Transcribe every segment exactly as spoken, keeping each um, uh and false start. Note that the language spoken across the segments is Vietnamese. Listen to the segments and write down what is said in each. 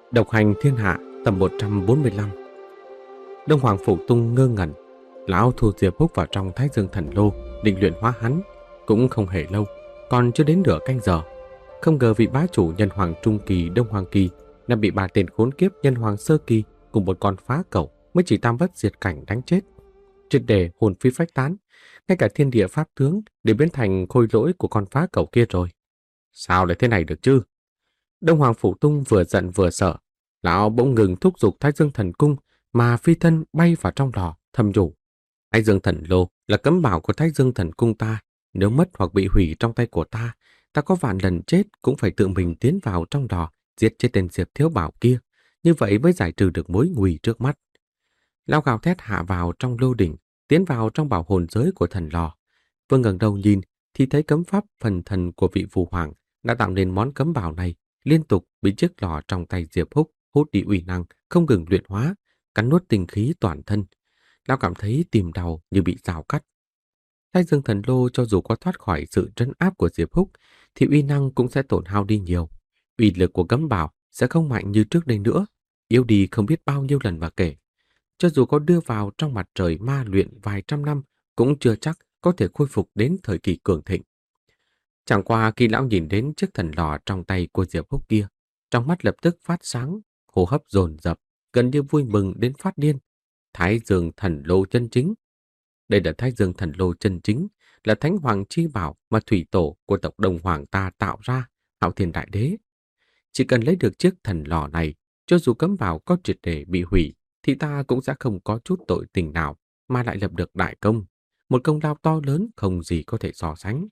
Độc hành thiên hạ tập một trăm bốn mươi lăm. Đông Hoàng Phủ Tung ngơ ngẩn. Lão thu Diệp Húc vào trong Thái Dương Thần Lô định luyện hóa hắn. Cũng không hề lâu, còn chưa đến nửa canh giờ. Không ngờ vị bá chủ Nhân Hoàng Trung Kỳ Đông Hoàng Kỳ đã bị ba tên khốn kiếp Nhân Hoàng Sơ Kỳ cùng một con phá cẩu mới chỉ tam bất diệt cảnh đánh chết. Triệt để hồn phi phách tán, ngay cả thiên địa pháp tướng đều biến thành khôi lỗi của con phá cẩu kia rồi. Sao lại thế này được chứ? Đông Hoàng Phủ Tung vừa giận vừa sợ. Lão bỗng ngừng thúc giục Thái Dương Thần Cung mà phi thân bay vào trong lò, thầm nhủ. Thái Dương Thần Lô là cấm bảo của Thái Dương Thần Cung ta. Nếu mất hoặc bị hủy trong tay của ta, ta có vạn lần chết cũng phải tự mình tiến vào trong lò, giết chết tên Diệp Thiếu Bảo kia. Như vậy mới giải trừ được mối nguy trước mắt. Lão gào thét hạ vào trong lô đỉnh, tiến vào trong bảo hồn giới của thần lò. Vừa ngẩng đầu nhìn thì thấy cấm pháp phần thần của vị phù hoàng đã tạo nên món cấm bảo này, liên tục bị chiếc lò trong tay Diệp Húc hút đi uy năng, không ngừng luyện hóa, cắn nuốt tinh khí toàn thân. Lão cảm thấy tim đau như bị rào cắt. Thái Dương Thần Lô cho dù có thoát khỏi sự trấn áp của Diệp Húc thì uy năng cũng sẽ tổn hao đi nhiều. Uy lực của cấm bảo sẽ không mạnh như trước đây nữa, yếu đi không biết bao nhiêu lần mà kể. Cho dù có đưa vào trong mặt trời ma luyện vài trăm năm cũng chưa chắc có thể khôi phục đến thời kỳ cường thịnh. Chẳng qua khi lão nhìn đến chiếc thần lò trong tay của Diệp Húc kia, trong mắt lập tức phát sáng, hô hấp dồn dập, gần như vui mừng đến phát điên. Thái Dương Thần Lô chân chính. Đây là Thái Dương Thần Lô chân chính, là Thánh Hoàng chi bảo mà thủy tổ của tộc Đông Hoàng ta tạo ra, Hạo Thiên Đại Đế. Chỉ cần lấy được chiếc thần lò này, cho dù cấm bảo có triệt để bị hủy, thì ta cũng sẽ không có chút tội tình nào mà lại lập được đại công, một công lao to lớn không gì có thể so sánh.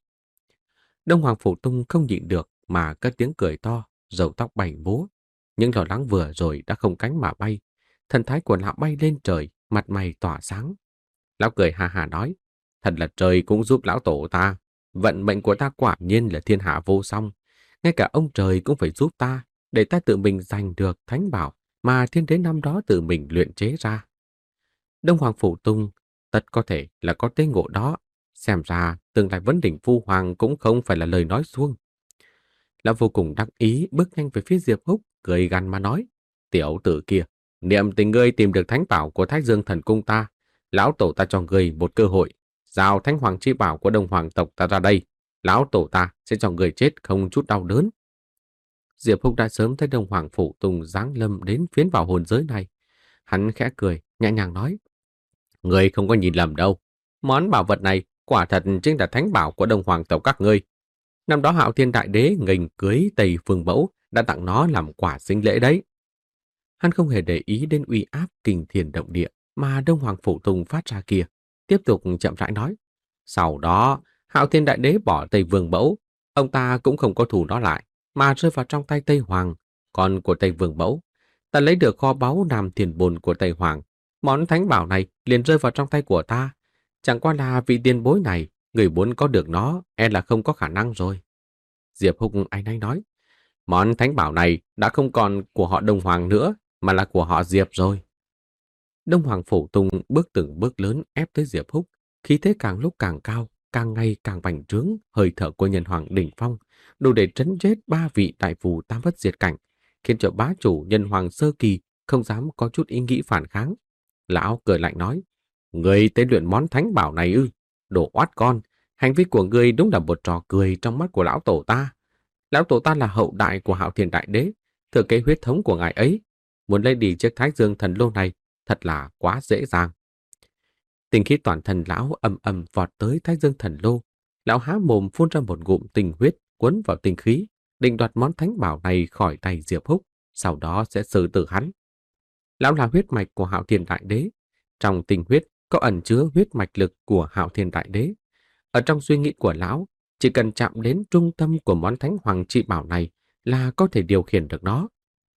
Đông Hoàng Phủ Tung không nhịn được mà cất tiếng cười to, râu tóc bay múa. Những lo lắng vừa rồi đã không cánh mà bay, thần thái của lão bay lên trời, mặt mày tỏa sáng. Lão cười hà hà nói, thật là trời cũng giúp lão tổ ta, vận mệnh của ta quả nhiên là thiên hạ vô song, ngay cả ông trời cũng phải giúp ta, để ta tự mình giành được thánh bảo mà thiên đế năm đó tự mình luyện chế ra. Đông Hoàng Phủ Tung tất có thể là có tế ngộ đó, xem ra tương lai vấn đỉnh phu hoàng cũng không phải là lời nói suông. Lão vô cùng đắc ý bước nhanh về phía Diệp Húc, cười gằn mà nói, tiểu tử kia, niệm tình ngươi tìm được thánh bảo của Thái Dương Thần Cung ta, lão tổ ta cho ngươi một cơ hội, giao thánh hoàng chi bảo của Đông Hoàng tộc ta ra đây, lão tổ ta sẽ cho ngươi chết không chút đau đớn. Diệp Húc đã sớm thấy Đông Hoàng Phủ Tung giáng lâm đến phiến bảo hồn giới này. Hắn khẽ cười, nhẹ nhàng nói, ngươi không có nhìn lầm đâu, món bảo vật này quả thật chính là thánh bảo của Đông Hoàng tộc các ngươi. Năm đó Hạo Thiên Đại Đế nghênh cưới Tây Phương Mẫu đã tặng nó làm quả sinh lễ đấy. Hắn không hề để ý đến uy áp kinh thiên động địa mà Đông Hoàng Phủ Tung phát ra kia, tiếp tục chậm rãi nói. Sau đó, Hạo Thiên Đại Đế bỏ Tây Vương Mẫu, ông ta cũng không có thù nó lại, mà rơi vào trong tay Tây Hoàng, con của Tây Vương Mẫu. Ta lấy được kho báu Nam Thiền Bồn của Tây Hoàng, món thánh bảo này liền rơi vào trong tay của ta. Chẳng qua là vị tiền bối này, người muốn có được nó, e là không có khả năng rồi. Diệp Húc anh ấy nói, món thánh bảo này đã không còn của họ Đông Hoàng nữa, mà là của họ Diệp rồi. Đông Hoàng Phủ Tung bước từng bước lớn ép tới Diệp Húc, khí thế càng lúc càng cao, càng ngày càng bành trướng, hơi thở của Nhân Hoàng đỉnh phong, đủ để trấn chết ba vị đại phù tam bất diệt cảnh, khiến cho bá chủ Nhân Hoàng Sơ Kỳ không dám có chút ý nghĩ phản kháng. Lão cười lạnh nói, người tế luyện món thánh bảo này ư? Đồ oát con, hành vi của ngươi đúng là một trò cười trong mắt của lão tổ ta. Lão tổ ta là hậu đại của Hạo Thiên Đại Đế, thừa kế huyết thống của ngài ấy. Muốn lấy đi chiếc Thái Dương Thần Lô này thật là quá dễ dàng. Tinh khí toàn thân lão ầm ầm vọt tới Thái Dương Thần Lô. Lão há mồm phun ra một ngụm tinh huyết cuốn vào tinh khí, định đoạt món thánh bảo này khỏi tay Diệp Húc, sau đó sẽ xử tử hắn. Lão là huyết mạch của Hạo Thiên Đại Đế, trong tinh huyết có ẩn chứa huyết mạch lực của Hạo Thiên Đại Đế. Ở trong suy nghĩ của lão, chỉ cần chạm đến trung tâm của món thánh hoàng chi bảo này là có thể điều khiển được nó.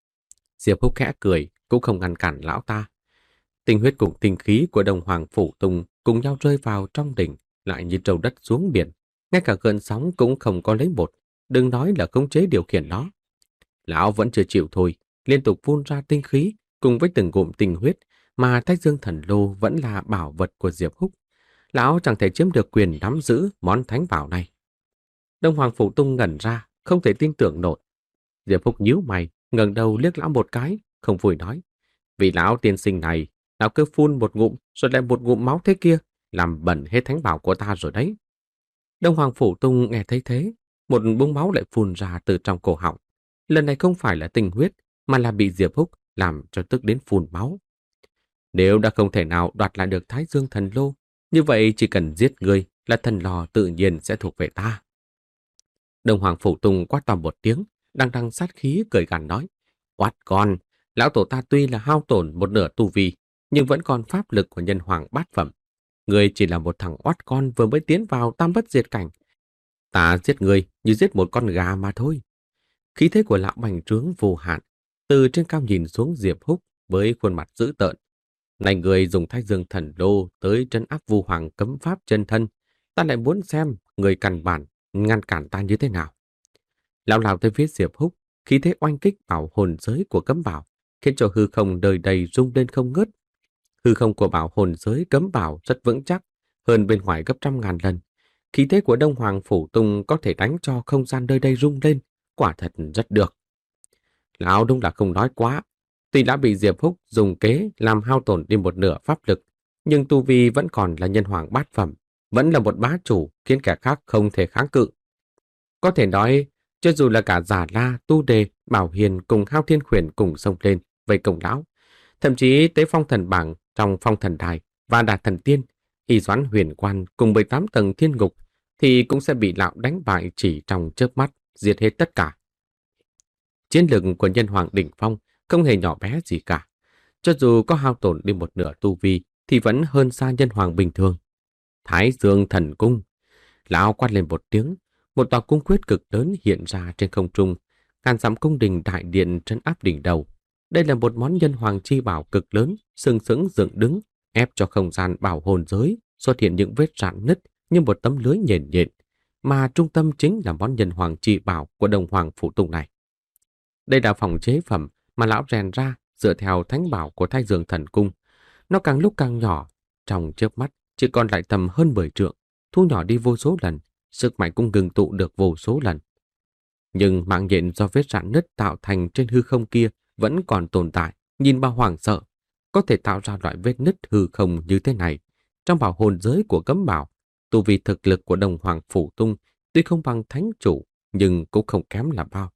Diệp Húc khẽ cười, cũng không ngăn cản lão ta. Tinh huyết cùng tinh khí của Đông Hoàng Phủ Tung cùng nhau rơi vào trong đỉnh, lại như trâu đất xuống biển. Ngay cả cơn sóng cũng không có lấy một, đừng nói là khống chế điều khiển nó. Lão vẫn chưa chịu thôi, liên tục phun ra tinh khí cùng với từng ngụm tinh huyết, mà Thái Dương Thần Lô vẫn là bảo vật của Diệp Húc. Lão chẳng thể chiếm được quyền nắm giữ món thánh bảo này. Đông Hoàng Phủ Tung ngẩn ra, không thể tin tưởng nổi. Diệp Húc nhíu mày, ngẩng đầu liếc lão một cái, không vui nói. Vì lão tiên sinh này, lão cứ phun một ngụm rồi lại một ngụm máu thế kia, làm bẩn hết thánh bảo của ta rồi đấy. Đông Hoàng Phủ Tung nghe thấy thế, một búng máu lại phun ra từ trong cổ họng. Lần này không phải là tinh huyết, mà là bị Diệp Húc làm cho tức đến phun máu. Nếu đã không thể nào đoạt lại được Thái Dương Thần Lô, như vậy chỉ cần giết người là thần lò tự nhiên sẽ thuộc về ta. Đông Hoàng Phủ Tung quát to một tiếng, đang đằng sát khí cười gằn nói. Oát con, lão tổ ta tuy là hao tổn một nửa tu vi, nhưng vẫn còn pháp lực của nhân hoàng bát phẩm. Người chỉ là một thằng oát con vừa mới tiến vào tam bất diệt cảnh. Ta giết người như giết một con gà mà thôi. Khí thế của lão bành trướng vô hạn, từ trên cao nhìn xuống Diệp Húc với khuôn mặt dữ tợn. Này người dùng Thái Dương Thần Lô tới trấn áp Vu Hoàng cấm pháp chân thân, ta lại muốn xem người căn bản ngăn cản ta như thế nào. Lão lao tới phía Diệp Húc, khí thế oanh kích bảo hồn giới của cấm bảo, khiến cho hư không đời đầy rung lên không ngớt. Hư không của bảo hồn giới cấm bảo rất vững chắc, hơn bên ngoài gấp trăm ngàn lần. Khí thế của Đông Hoàng Phủ Tung có thể đánh cho không gian nơi đây rung lên, quả thật rất được. Lão đúng là không nói quá. Tuy đã bị Diệp Húc dùng kế làm hao tổn đi một nửa pháp lực, nhưng tu vi vẫn còn là nhân hoàng bát phẩm, vẫn là một bá chủ khiến kẻ khác không thể kháng cự. Có thể nói, cho dù là cả Giả La, Tu Đề, Bảo Hiền cùng Hao Thiên Khuyển cùng xông lên vây công lão, thậm chí tế phong thần bảng trong phong thần đài và đạt thần tiên, y doãn huyền quan cùng mười tám tầng thiên ngục thì cũng sẽ bị lão đánh bại chỉ trong chớp mắt, diệt hết tất cả. Chiến lực của nhân hoàng đỉnh phong không hề nhỏ bé gì cả. Cho dù có hao tổn đi một nửa tu vi thì vẫn hơn xa nhân hoàng bình thường. Thái Dương Thần Cung. Lão quát lên một tiếng, một tòa cung quyết cực lớn hiện ra trên không trung, ngàn dặm cung đình đại điện trấn áp đỉnh đầu. Đây là một món nhân hoàng chi bảo cực lớn, sừng sững dựng đứng, ép cho không gian bảo hồn giới xuất hiện những vết rạn nứt như một tấm lưới nhện nhện, mà trung tâm chính là món nhân hoàng chi bảo của Đông Hoàng Phủ Tung này. Đây là phòng chế phẩm mà lão rèn ra dựa theo thánh bảo của Thái Dương Thần Cung. Nó càng lúc càng nhỏ, trong chớp mắt chỉ còn lại tầm hơn mười trượng, thu nhỏ đi vô số lần, sức mạnh cũng ngừng tụ được vô số lần. Nhưng mạng nhện do vết rạn nứt tạo thành trên hư không kia vẫn còn tồn tại, nhìn bao hoảng sợ. Có thể tạo ra loại vết nứt hư không như thế này, trong bảo hồn giới của cấm bảo, tu vi thực lực của Đông Hoàng Phủ Tung tuy không bằng thánh chủ, nhưng cũng không kém là bao.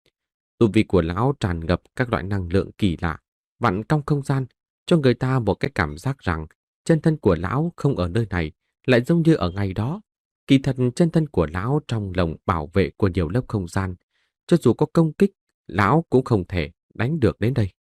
Tu vi của lão tràn ngập các loại năng lượng kỳ lạ, vặn trong không gian, cho người ta một cái cảm giác rằng chân thân của lão không ở nơi này, lại giống như ở ngày đó. Kỳ thật chân thân của lão trong lồng bảo vệ của nhiều lớp không gian, cho dù có công kích, lão cũng không thể đánh được đến đây.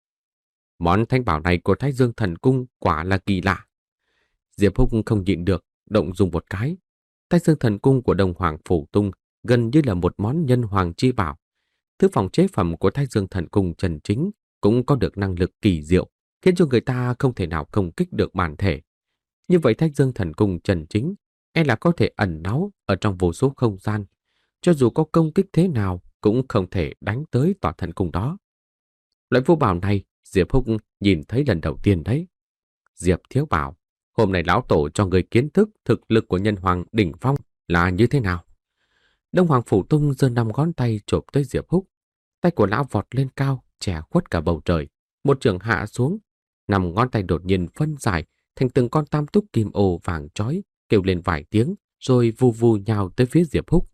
Món thanh bảo này của Thái Dương Thần Cung quả là kỳ lạ. Diệp Húc không nhịn được, động dùng một cái. Thái Dương Thần Cung của Đông Hoàng Phủ Tung gần như là một món nhân hoàng chi bảo. Thứ phòng chế phẩm của Thái Dương Thần Cung chân chính cũng có được năng lực kỳ diệu, khiến cho người ta không thể nào công kích được bản thể. Như vậy Thái Dương Thần Cung chân chính e là có thể ẩn náu ở trong vô số không gian, cho dù có công kích thế nào cũng không thể đánh tới tòa thần cung đó. Loại vô bảo này Diệp Húc nhìn thấy lần đầu tiên đấy. Diệp Thiếu Bảo, hôm nay lão tổ cho người kiến thức thực lực của nhân hoàng đỉnh phong là như thế nào? Đông Hoàng Phủ Tung giơ năm ngón tay chộp tới Diệp Húc. Tay của lão vọt lên cao, che khuất cả bầu trời. Một trường hạ xuống, năm ngón tay đột nhiên phân giải thành từng con tam túc kim ô vàng chói, kêu lên vài tiếng, rồi vù vù nhào tới phía Diệp Húc.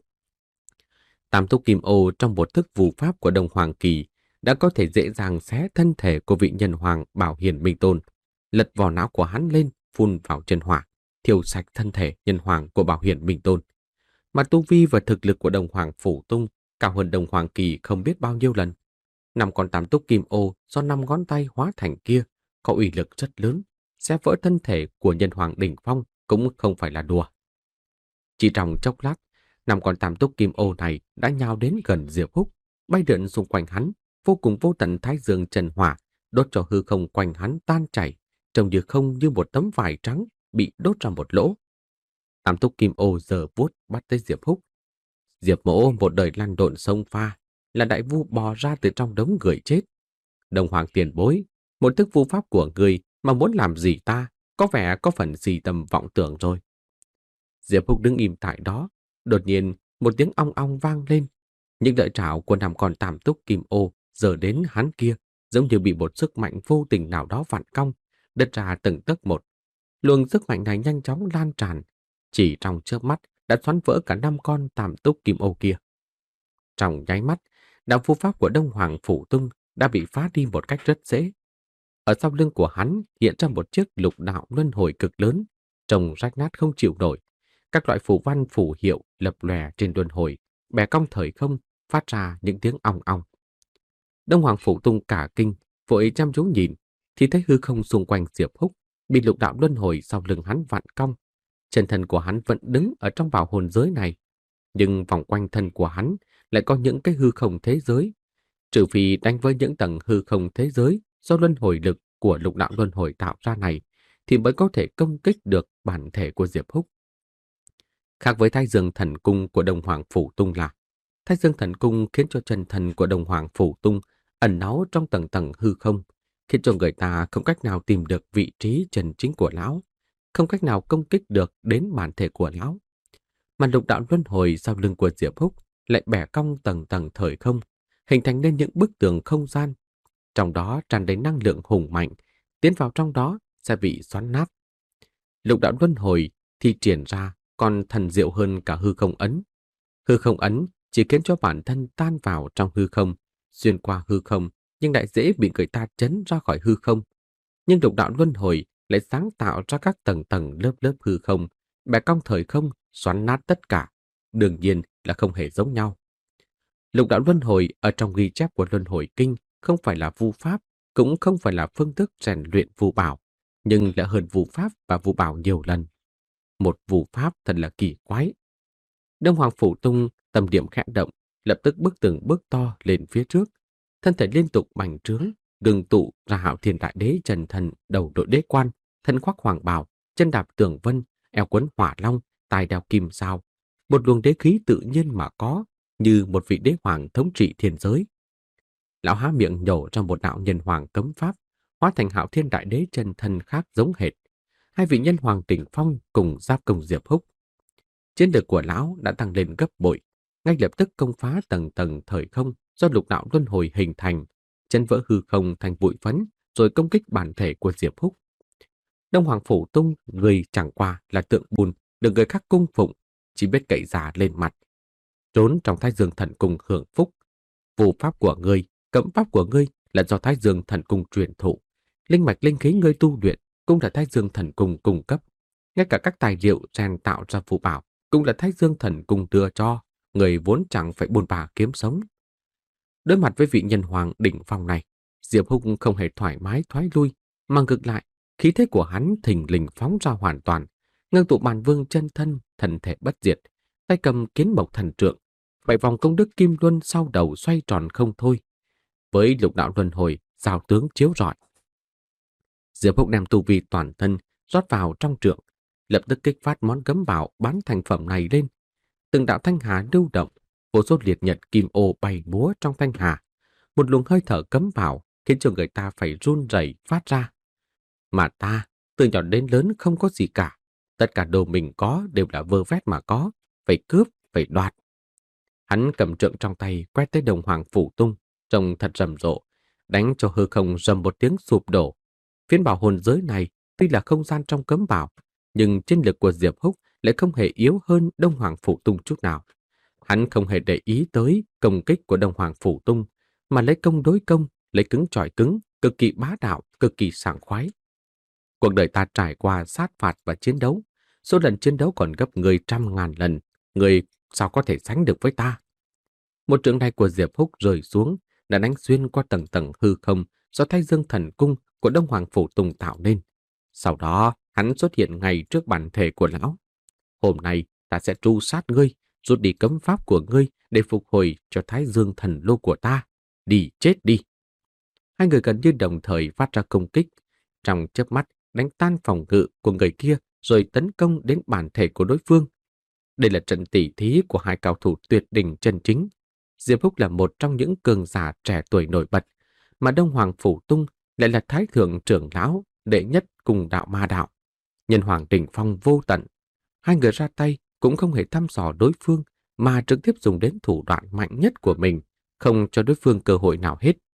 Tam túc kim ô trong một thức phù pháp của Đông Hoàng Kỳ đã có thể dễ dàng xé thân thể của vị nhân hoàng Bảo Hiền Minh Tôn, lật vỏ não của hắn lên, phun vào chân hỏa, thiêu sạch thân thể nhân hoàng của Bảo Hiền Minh Tôn. Mà tu vi và thực lực của Đông Hoàng Phủ Tung cao hơn Đông Hoàng Kỳ không biết bao nhiêu lần. Năm con tam túc kim ô do năm ngón tay hóa thành kia có uy lực rất lớn, xé vỡ thân thể của nhân hoàng đỉnh phong cũng không phải là đùa. Chỉ trong chốc lát, năm con tam túc kim ô này đã nhào đến gần Diệp Húc, bay lượn xung quanh hắn, vô cùng vô tận thái dương trần hỏa, đốt cho hư không quanh hắn tan chảy, trông như không như một tấm vải trắng bị đốt ra một lỗ. Tam túc kim ô giờ vuốt bắt tới Diệp Húc. Diệp Mỗ một đời lăn lộn sông pha, là đại vu bò ra từ trong đống người chết. Đông Hoàng tiền bối, một thức vu pháp của người mà muốn làm gì ta, có vẻ có phần gì tầm vọng tưởng rồi. Diệp Húc đứng im tại đó, đột nhiên một tiếng ong ong vang lên. Những lợi trảo của năm con tam túc kim ô giờ đến hắn kia giống như bị một sức mạnh vô tình nào đó vặn cong, đứt ra từng tấc một. Luồng sức mạnh này nhanh chóng lan tràn, chỉ trong chớp mắt đã xoắn vỡ cả năm con tam túc kim ô kia. Trong nháy mắt, đạo phù pháp của Đông Hoàng Phủ Tung đã bị phá đi một cách rất dễ. Ở sau lưng của hắn hiện ra một chiếc lục đạo luân hồi cực lớn, trông rách nát không chịu nổi. Các loại phù văn phù hiệu lập lòe trên luân hồi, bẻ cong thời không, phát ra những tiếng ong ong. Đông Hoàng Phủ Tung cả kinh, vội chăm chú nhìn, thì thấy hư không xung quanh Diệp Húc bị lục đạo luân hồi sau lưng hắn vặn cong. Chân thân của hắn vẫn đứng ở trong bảo hồn giới này, nhưng vòng quanh thân của hắn lại có những cái hư không thế giới. Trừ phi đánh với những tầng hư không thế giới do luân hồi lực của lục đạo luân hồi tạo ra này, thì mới có thể công kích được bản thể của Diệp Húc. Khác với Thái Dương Thần Cung của Đông Hoàng Phủ Tung là, Thái Dương Thần Cung khiến cho chân thân của Đông Hoàng Phủ Tung ẩn náu trong tầng tầng hư không, khiến cho người ta không cách nào tìm được vị trí chân chính của lão, không cách nào công kích được đến bản thể của lão. Mà lục đạo luân hồi sau lưng của Diệp Húc lại bẻ cong tầng tầng thời không, hình thành nên những bức tường không gian. Trong đó tràn đầy năng lượng hùng mạnh, tiến vào trong đó sẽ bị xoắn nát. Lục đạo luân hồi thì triển ra còn thần diệu hơn cả hư không ấn. Hư không ấn chỉ khiến cho bản thân tan vào trong hư không, xuyên qua hư không, nhưng lại dễ bị người ta chấn ra khỏi hư không. Nhưng lục đạo luân hồi lại sáng tạo ra các tầng tầng lớp lớp hư không, bẻ cong thời không, xoắn nát tất cả. Đương nhiên là không hề giống nhau. Lục đạo luân hồi ở trong ghi chép của Luân Hồi Kinh không phải là vu pháp, cũng không phải là phương thức rèn luyện vu bảo, nhưng lại hơn vu pháp và vu bảo nhiều lần. Một vu pháp thật là kỳ quái. Đông Hoàng Phủ Tung tâm điểm khẽ động, lập tức bước từng bước to lên phía trước, thân thể liên tục bành trướng, ngưng tụ ra Hạo Thiên Đại Đế chân thần, đầu đội đế quan, thân khoác hoàng bào, chân đạp tường vân, eo quấn hỏa long, tai đeo kim sao, một luồng đế khí tự nhiên mà có, như một vị đế hoàng thống trị thiên giới. Lão há miệng nhổ trong một đạo nhân hoàng cấm pháp, hóa thành Hạo Thiên Đại Đế chân thân khác giống hệt. Hai vị nhân hoàng đỉnh phong cùng giáp công Diệp Húc. Chiến lược của lão đã tăng lên gấp bội, ngay lập tức công phá tầng tầng thời không do lục đạo luân hồi hình thành, chấn vỡ hư không thành bụi phấn, rồi công kích bản thể của Diệp Húc. Đông Hoàng Phủ Tung, người chẳng qua là tượng bùn, được người khác cung phụng, chỉ biết cậy giả lên mặt. Trốn trong Thái Dương Thần Cung hưởng phúc. Phù pháp của ngươi, cấm pháp của ngươi là do Thái Dương Thần Cung truyền thụ. Linh mạch linh khí ngươi tu luyện cũng là Thái Dương Thần Cung cung cấp. Ngay cả các tài liệu rèn tạo ra phù bảo cũng là Thái Dương Thần Cung đưa cho, người vốn chẳng phải buôn bà kiếm sống. Đối mặt với vị nhân hoàng đỉnh phong này, Diệp Húc không hề thoải mái thoái lui, mà ngược lại, khí thế của hắn thình lình phóng ra hoàn toàn, ngưng tụ bản vương chân thân, thần thể bất diệt, tay cầm kiến mộc thần trượng, bảy vòng công đức kim luân sau đầu xoay tròn không thôi. Với lục đạo luân hồi, giao tướng chiếu rọi. Diệp Húc đem tu vi toàn thân rót vào trong trượng, lập tức kích phát món cấm bảo bán thành phẩm này lên. Từng đạo thanh hà lưu động, vô số liệt nhật kim ô bay múa trong thanh hà. Một luồng hơi thở cấm bảo khiến cho người ta phải run rẩy phát ra. Mà ta, từ nhỏ đến lớn không có gì cả. Tất cả đồ mình có đều là vơ vét mà có, phải cướp, phải đoạt. Hắn cầm trượng trong tay quét tới Đông Hoàng Phủ Tung, trông thật rầm rộ, đánh cho hư không rầm một tiếng sụp đổ. Phiến bảo hồn giới này tuy là không gian trong cấm bảo, nhưng chiến lực của Diệp Húc lại không hề yếu hơn Đông Hoàng Phủ Tung chút nào. Hắn không hề để ý tới công kích của Đông Hoàng Phủ Tung, mà lấy công đối công, lấy cứng chọi cứng, cực kỳ bá đạo, cực kỳ sảng khoái. Cuộc đời ta trải qua sát phạt và chiến đấu, số lần chiến đấu còn gấp người trăm ngàn lần, người sao có thể sánh được với ta? Một trượng này của Diệp Húc rơi xuống, đã đánh xuyên qua tầng tầng hư không do Thái Dương Thần Cung của Đông Hoàng Phủ Tung tạo nên. Sau đó, hắn xuất hiện ngay trước bản thể của lão. Hôm nay, ta sẽ tru sát ngươi, rút đi cấm pháp của ngươi để phục hồi cho Thái Dương Thần Lô của ta. Đi chết đi! Hai người gần như đồng thời phát ra công kích, trong chớp mắt đánh tan phòng ngự của người kia rồi tấn công đến bản thể của đối phương. Đây là trận tỉ thí của hai cao thủ tuyệt đỉnh chân chính. Diệp Húc là một trong những cường giả trẻ tuổi nổi bật, mà Đông Hoàng Phủ Tung lại là Thái Thượng trưởng lão, đệ nhất cùng đạo ma đạo. Nhân hoàng đỉnh phong vô tận. Hai người ra tay cũng không hề thăm dò đối phương, mà trực tiếp dùng đến thủ đoạn mạnh nhất của mình, không cho đối phương cơ hội nào hết.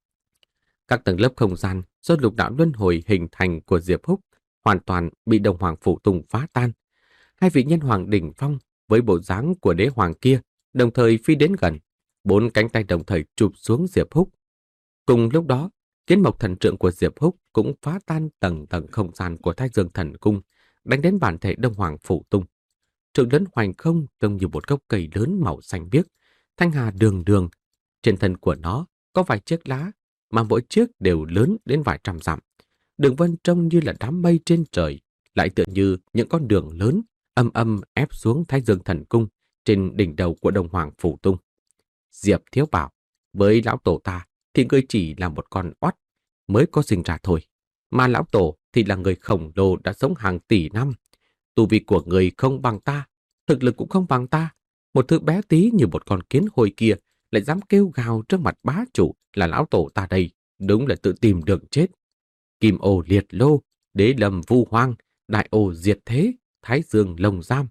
Các tầng lớp không gian do lục đạo luân hồi hình thành của Diệp Húc hoàn toàn bị Đông Hoàng Phủ Tùng phá tan. Hai vị nhân hoàng đỉnh phong với bộ dáng của đế hoàng kia đồng thời phi đến gần, bốn cánh tay đồng thời chụp xuống Diệp Húc. Cùng lúc đó, Kiến Mộc Thần Trượng của Diệp Húc cũng phá tan tầng tầng không gian của Thái Dương Thần Cung, đánh đến bản thể Đông Hoàng Phủ Tung. Trượng lớn hoành không trông như một gốc cây lớn màu xanh biếc, thanh hà đường đường. Trên thân của nó có vài chiếc lá, mà mỗi chiếc đều lớn đến vài trăm dặm. Đường vân trông như là đám mây trên trời, lại tựa như những con đường lớn âm âm ép xuống Thái Dương Thần Cung trên đỉnh đầu của Đông Hoàng Phủ Tung. Diệp Thiếu bảo, với lão tổ ta thì ngươi chỉ là một con oắt mới có sinh ra thôi, mà lão tổ thì là người khổng lồ đã sống hàng tỷ năm. Tu vi của người không bằng ta, thực lực cũng không bằng ta. Một thứ bé tí như một con kiến hôi kia lại dám kêu gào trước mặt bá chủ là lão tổ ta đây, đúng là tự tìm đường chết. Kim ô liệt lô, đế lâm vu hoang, đại ô diệt thế, thái dương lồng giam.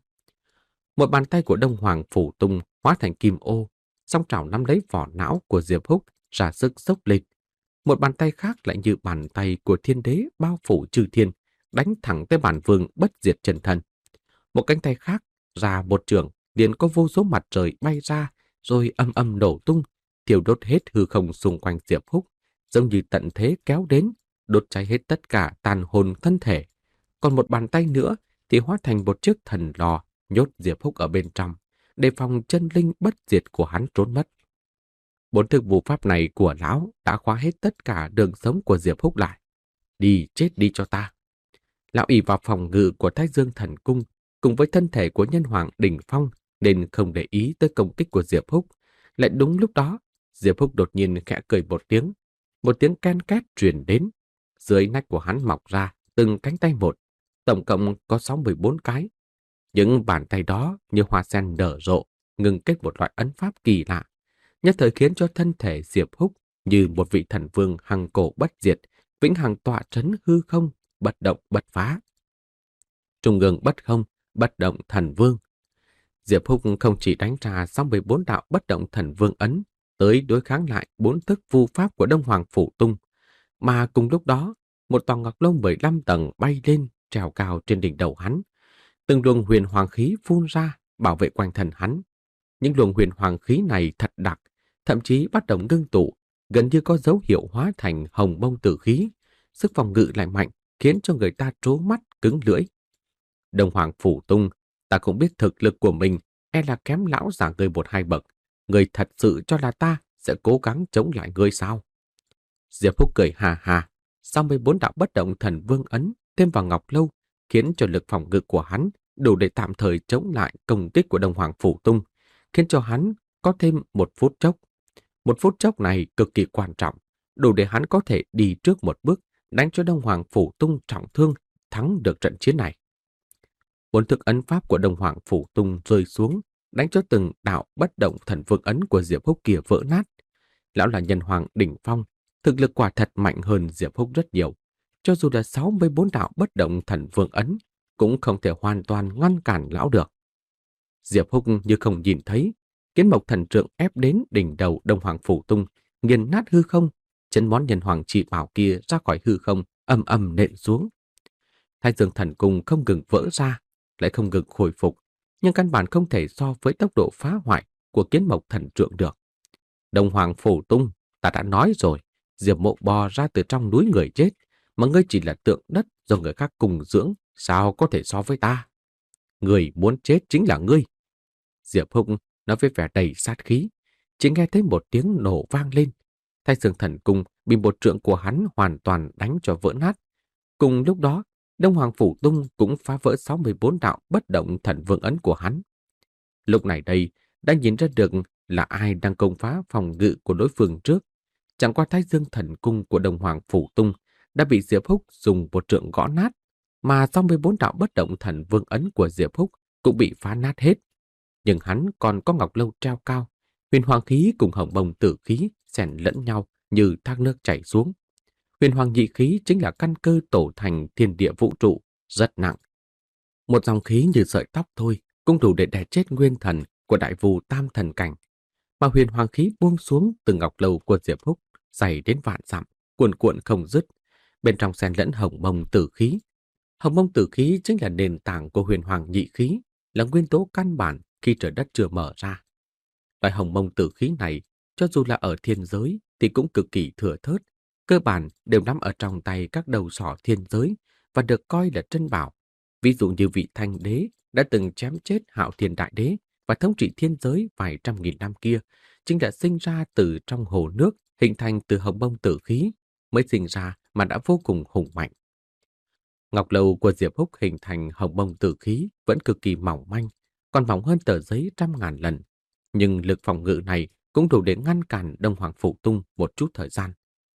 Một bàn tay của Đông Hoàng Phủ Tung hóa thành kim ô, song trảo nắm lấy vỏ não của Diệp Húc, ra sức xốc lên. Một bàn tay khác lại như bàn tay của thiên đế bao phủ chư thiên, đánh thẳng tới bản vương bất diệt chân thần. Một cánh tay khác ra một trường, liền có vô số mặt trời bay ra, rồi âm âm nổ tung, thiêu đốt hết hư không xung quanh Diệp Húc, giống như tận thế kéo đến, đốt cháy hết tất cả tàn hồn thân thể. Còn một bàn tay nữa thì hóa thành một chiếc thần lò, nhốt Diệp Húc ở bên trong, để phòng chân linh bất diệt của hắn trốn mất. Bốn thức vụ pháp này của lão đã khóa hết tất cả đường sống của Diệp Húc lại. Đi chết đi cho ta. Lão ỷ vào phòng ngự của Thái Dương Thần Cung cùng với thân thể của nhân hoàng đỉnh phong nên không để ý tới công kích của Diệp Húc. Lại đúng lúc đó, Diệp Húc đột nhiên khẽ cười một tiếng. Một tiếng ken két truyền đến. Dưới nách của hắn mọc ra từng cánh tay một, tổng cộng có sáu mươi bốn cái. Những bàn tay đó như hoa sen nở rộ, ngừng kết một loại ấn pháp kỳ lạ, nhất thời khiến cho thân thể Diệp Húc như một vị thần vương hằng cổ bất diệt, vĩnh hằng tọa trấn hư không, bất động bất phá. Trung ương bất không, bất động thần vương. Diệp Húc không chỉ đánh ra sáu mươi bốn đạo bất động thần vương ấn tới đối kháng lại bốn thức vu pháp của Đông Hoàng Phủ Tung, mà cùng lúc đó, một tòa ngọc lâu mười lăm tầng bay lên, trèo cao trên đỉnh đầu hắn. Từng luồng huyền hoàng khí phun ra, bảo vệ quanh thân hắn. Những luồng huyền hoàng khí này thật đặc, thậm chí bắt đầu ngưng tụ, gần như có dấu hiệu hóa thành hồng bông tử khí. Sức phòng ngự lại mạnh, khiến cho người ta trố mắt cứng lưỡi. Đông Hoàng Phủ Tung, ta cũng biết thực lực của mình e là kém lão già ngươi một hai bậc. Ngươi thật sự cho là ta sẽ cố gắng chống lại ngươi sao? Diệp Húc cười hà hà, sáu mươi bốn đạo bất động thần vương ấn thêm vào ngọc lâu, khiến cho lực phòng ngự của hắn đủ để tạm thời chống lại công kích của Đông Hoàng Phủ Tung, khiến cho hắn có thêm một phút chốc. Một phút chốc này cực kỳ quan trọng, đủ để hắn có thể đi trước một bước, đánh cho Đông Hoàng Phủ Tung trọng thương, thắng được trận chiến này. Bốn thức ấn pháp của Đông Hoàng Phủ Tung rơi xuống, đánh cho từng đạo bất động thần vương ấn của Diệp Húc kia vỡ nát. Lão là nhân hoàng đỉnh phong, thực lực quả thật mạnh hơn Diệp Húc rất nhiều. Cho dù là sáu mươi bốn đạo bất động thần vương ấn, cũng không thể hoàn toàn ngăn cản lão được. Diệp Húc như không nhìn thấy, Kiến Mộc Thần Trượng ép đến đỉnh đầu Đông Hoàng Phủ Tung, nghiền nát hư không, chân món nhân hoàng chỉ bảo kia ra khỏi hư không, ầm ầm nện xuống. Thái Dương Thần Cung không ngừng vỡ ra, lại không ngừng khôi phục, nhưng căn bản không thể so với tốc độ phá hoại của Kiến Mộc Thần Trượng được. Đông Hoàng Phủ Tung, ta đã nói rồi, Diệp Mộ bò ra từ trong núi người chết, mà ngươi chỉ là tượng đất do người khác cùng dưỡng, sao có thể so với ta? Người muốn chết chính là ngươi. Diệp Húc nói với vẻ đầy sát khí, chỉ nghe thấy một tiếng nổ vang lên. Thái Dương Thần Cung bị một trượng của hắn hoàn toàn đánh cho vỡ nát. Cùng lúc đó, Đông Hoàng Phủ Tung cũng phá vỡ sáu mươi bốn đạo bất động thần vương ấn của hắn. Lúc này đây, đã nhìn ra được là ai đang công phá phòng ngự của đối phương trước. Chẳng qua Thái Dương Thần Cung của Đông Hoàng Phủ Tung đã bị Diệp Húc dùng một trượng gõ nát, mà sáu mươi bốn đạo bất động thần vương ấn của Diệp Húc cũng bị phá nát hết. Nhưng hắn còn có ngọc lâu treo cao, huyền hoàng khí cùng hồng bồng tử khí xen lẫn nhau như thác nước chảy xuống. Huyền hoàng nhị khí chính là căn cơ tổ thành thiên địa vũ trụ, rất nặng. Một dòng khí như sợi tóc thôi cũng đủ để đè chết nguyên thần của đại vù tam thần cảnh. mà huyền hoàng khí buông xuống từ ngọc lâu của Diệp Húc, dày đến vạn dặm, cuồn cuộn không dứt. Bên trong xen lẫn hồng mông tử khí. Hồng mông tử khí chính là nền tảng của huyền hoàng nhị khí, là nguyên tố căn bản khi trời đất chưa mở ra. Loại hồng mông tử khí này, cho dù là ở thiên giới thì cũng cực kỳ thừa thớt, cơ bản đều nắm ở trong tay các đầu sỏ thiên giới và được coi là trân bảo. Ví dụ như vị Thanh đế đã từng chém chết Hạo Thiên Đại Đế và thống trị thiên giới vài trăm nghìn năm kia, chính là sinh ra từ trong hồ nước, hình thành từ hồng mông tử khí, mới sinh ra mà đã vô cùng hùng mạnh. Ngọc lâu của Diệp Húc hình thành hồng mông tử khí vẫn cực kỳ mỏng manh, còn mỏng hơn tờ giấy trăm ngàn lần. Nhưng lực phòng ngự này cũng đủ để ngăn cản Đông Hoàng Phủ Tung một chút thời gian.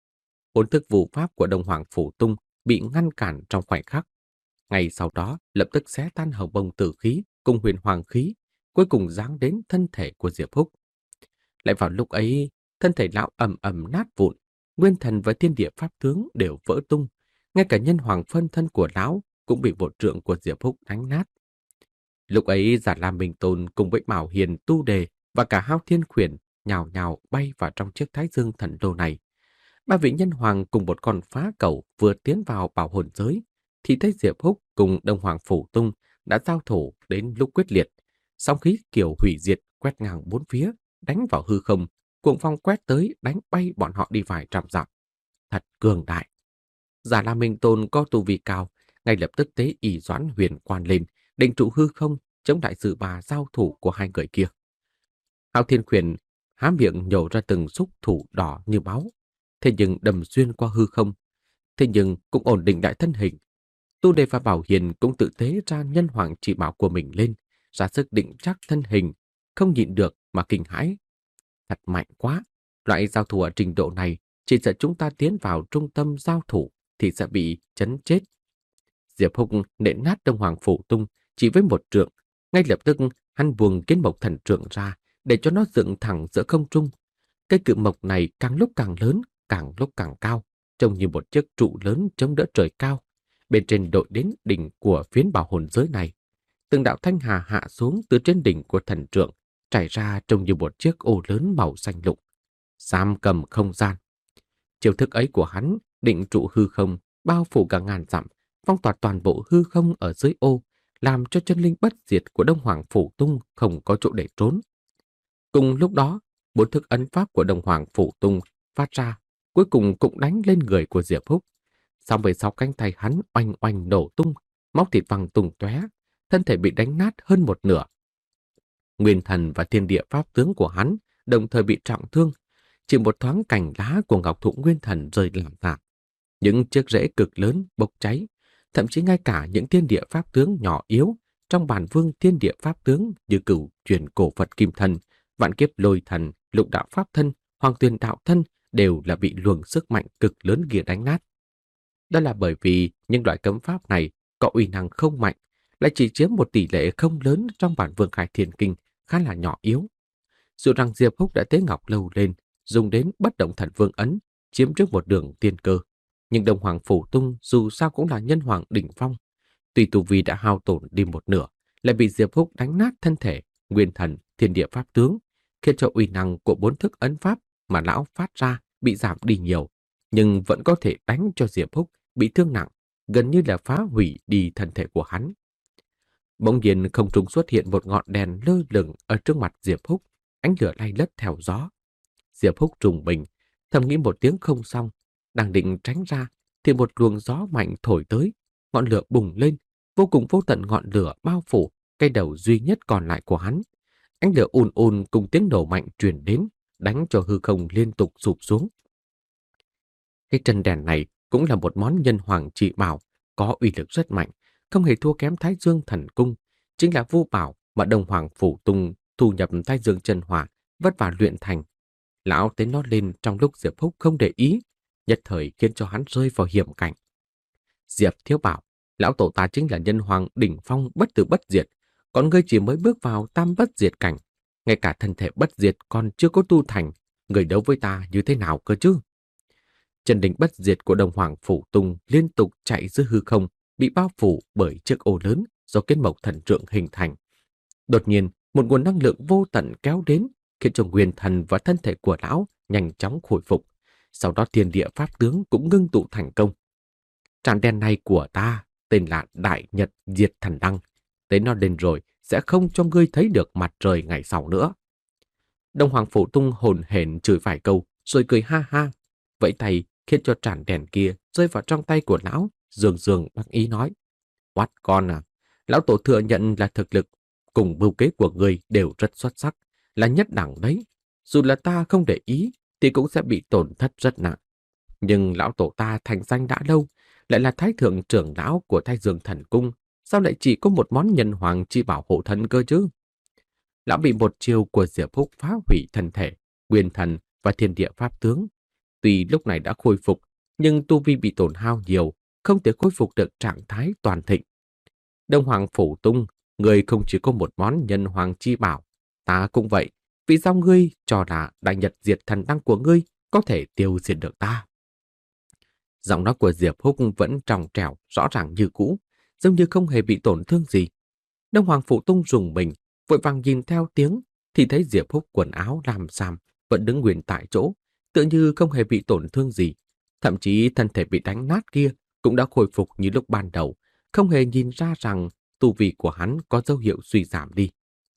Bốn thức vụ pháp của Đông Hoàng Phủ Tung bị ngăn cản trong khoảnh khắc. Ngay sau đó lập tức xé tan hồng mông tử khí cùng huyền hoàng khí, cuối cùng giáng đến thân thể của Diệp Húc. Lại vào lúc ấy, thân thể lão ầm ầm nát vụn, nguyên thần và thiên địa pháp tướng đều vỡ tung, ngay cả nhân hoàng phân thân của lão cũng bị một trượng của Diệp Húc đánh nát. Lúc ấy Giản Lam Minh Tôn cùng với Bảo Hiền Tu Đề và cả Hao Thiên Khuyển nhào nhào bay vào trong chiếc Thái Dương thần lô này. Ba vị nhân hoàng cùng một con phá cầu vừa tiến vào bảo hồn giới, thì thấy Diệp Húc cùng Đông Hoàng Phủ Tung đã giao thủ đến lúc quyết liệt. Sóng khí kiểu hủy diệt quét ngang bốn phía, đánh vào hư không, cuồng phong quét tới đánh bay bọn họ đi vài trăm dặm. Thật cường đại. Giả La Minh Tôn có tu vi cao, ngay lập tức tế ỷ doãn huyền quan lên, định trụ hư không, chống lại sự bà giao thủ của hai người kia. Hạo Thiên Khuyển há miệng nhổ ra từng xúc thủ đỏ như máu, thế nhưng đâm xuyên qua hư không, thế nhưng cũng ổn định lại thân hình. Tu Đề và Bảo Hiền cũng tự tế ra nhân hoàng chỉ bảo của mình lên, ra sức định chắc thân hình, không nhịn được mà kinh hãi. Thật mạnh quá, loại giao thủ ở trình độ này, chỉ sợ chúng ta tiến vào trung tâm giao thủ thì sẽ bị chấn chết. Diệp Húc nện nát Đông Hoàng Phủ Tung chỉ với một trượng, ngay lập tức hắn buông kiến mộc thần trượng ra để cho nó dựng thẳng giữa không trung. Cây cự mộc này càng lúc càng lớn, càng lúc càng cao, trông như một chiếc trụ lớn chống đỡ trời cao. Bên trên đội đến đỉnh của phiến bảo hồn giới này, từng đạo thanh hà hạ xuống từ trên đỉnh của thần trượng, trải ra trông như một chiếc ô lớn màu xanh lục, giam cầm không gian. Chiêu thức ấy của hắn định trụ hư không, bao phủ cả ngàn dặm, phong tỏa toàn bộ hư không ở dưới ô, làm cho chân linh bất diệt của Đông Hoàng Phủ Tung không có chỗ để trốn. Cùng lúc đó, bốn thức ấn pháp của Đông Hoàng Phủ Tung phát ra, cuối cùng cũng đánh lên người của Diệp Húc. Sau mười sáu cánh tay hắn oanh oanh nổ tung, móc thịt văng tung tóe, thân thể bị đánh nát hơn một nửa. Nguyên thần và thiên địa pháp tướng của hắn đồng thời bị trọng thương, chỉ một thoáng cành lá của Ngọc Thụ Nguyên Thần rơi lảm tạp. Những chiếc rễ cực lớn bốc cháy, thậm chí ngay cả những thiên địa pháp tướng nhỏ yếu trong bản vương thiên địa pháp tướng như Cửu Truyền Cổ Phật Kim Thân, Vạn Kiếp Lôi Thần, Lục Đạo Pháp Thân, Hoàng Tuyền Đạo Thân đều là bị luồng sức mạnh cực lớn kia đánh nát. Đó là bởi vì những loại cấm pháp này có uy năng không mạnh, lại chỉ chiếm một tỷ lệ không lớn trong bản vương Khai Thiên Kinh, khá là nhỏ yếu. Dù rằng Diệp Húc đã tế ngọc lâu lên, dùng đến bất động thần vương ấn, chiếm trước một đường tiên cơ, nhưng Đông Hoàng Phủ Tung dù sao cũng là nhân hoàng đỉnh phong. Tuy tu vi đã hao tổn đi một nửa, lại bị Diệp Húc đánh nát thân thể, nguyên thần, thiên địa pháp tướng, khiến cho uy năng của bốn thức ấn pháp mà lão phát ra bị giảm đi nhiều, nhưng vẫn có thể đánh cho Diệp Húc bị thương nặng, gần như là phá hủy đi thân thể của hắn. Bỗng nhiên không trung xuất hiện một ngọn đèn lơ lửng ở trước mặt Diệp Húc, ánh lửa lay lất theo gió. Diệp Húc trùng mình, thầm nghĩ một tiếng không xong, đang định tránh ra thì một luồng gió mạnh thổi tới, ngọn lửa bùng lên, vô cùng vô tận ngọn lửa bao phủ cái đầu duy nhất còn lại của hắn. Ánh lửa ùn ùn cùng tiếng nổ mạnh truyền đến, đánh cho hư không liên tục sụp xuống. Cái chân đèn này cũng là một món nhân hoàng trị bảo, có uy lực rất mạnh, không hề thua kém Thái Dương Thần Cung, chính là vô bảo mà Đông Hoàng Phủ Tung thu nhập Thái Dương Chân Hỏa vất vả luyện thành. Lão tế nó lên trong lúc Diệp Húc không để ý, nhất thời khiến cho hắn rơi vào hiểm cảnh. Diệp Thiếu bảo, lão tổ ta chính là nhân hoàng đỉnh phong bất tử bất diệt, còn ngươi chỉ mới bước vào tam bất diệt cảnh, ngay cả thân thể bất diệt còn chưa có tu thành, người đấu với ta như thế nào cơ chứ? Chân đỉnh bất diệt của Đông Hoàng Phủ Tung liên tục chạy giữa hư không, bị bao phủ bởi chiếc ô lớn do kiến mộc thần trượng hình thành. Đột nhiên, một nguồn năng lượng vô tận kéo đến, khiến cho nguyên thần và thân thể của lão nhanh chóng khôi phục. Sau đó thiên địa pháp tướng cũng ngưng tụ thành công. Trảm đen này của ta tên là Đại Nhật Diệt Thần Đăng. Tới nó lên rồi sẽ không cho ngươi thấy được mặt trời ngày sau nữa. Đông Hoàng Phủ Tung hồn hển chửi vài câu rồi cười ha ha, vẫy tay khiến cho trảm đèn kia rơi vào trong tay của lão, dường dường đắc ý nói: Oát con à, lão tổ thừa nhận là thực lực cùng mưu kế của ngươi đều rất xuất sắc, là nhất đẳng đấy. Dù là ta không để ý thì cũng sẽ bị tổn thất rất nặng. Nhưng lão tổ ta thành danh đã lâu, lại là thái thượng trưởng lão của Thái Dương Thần Cung, sao lại chỉ có một món nhân hoàng chi bảo hộ thân cơ chứ? Lão bị một chiêu của Diệp Húc phá hủy thân thể, nguyên thần và thiên địa pháp tướng. Tuy lúc này đã khôi phục, nhưng tu vi bị tổn hao nhiều, không thể khôi phục được trạng thái toàn thịnh. Đông Hoàng Phủ Tung, ngươi không chỉ có một món nhân hoàng chi bảo, ta cũng vậy. Vì sao ngươi cho là Đại Nhật Diệt Thần Đăng của ngươi có thể tiêu diệt được ta? Giọng nói của Diệp Húc vẫn trong trẻo, rõ ràng như cũ, giống như không hề bị tổn thương gì. Đông Hoàng Phủ Tung rùng mình, vội vàng nhìn theo tiếng, thì thấy Diệp Húc quần áo làm xàm, vẫn đứng nguyên tại chỗ, tựa như không hề bị tổn thương gì. Thậm chí thân thể bị đánh nát kia cũng đã khôi phục như lúc ban đầu, không hề nhìn ra rằng tu vi của hắn có dấu hiệu suy giảm đi.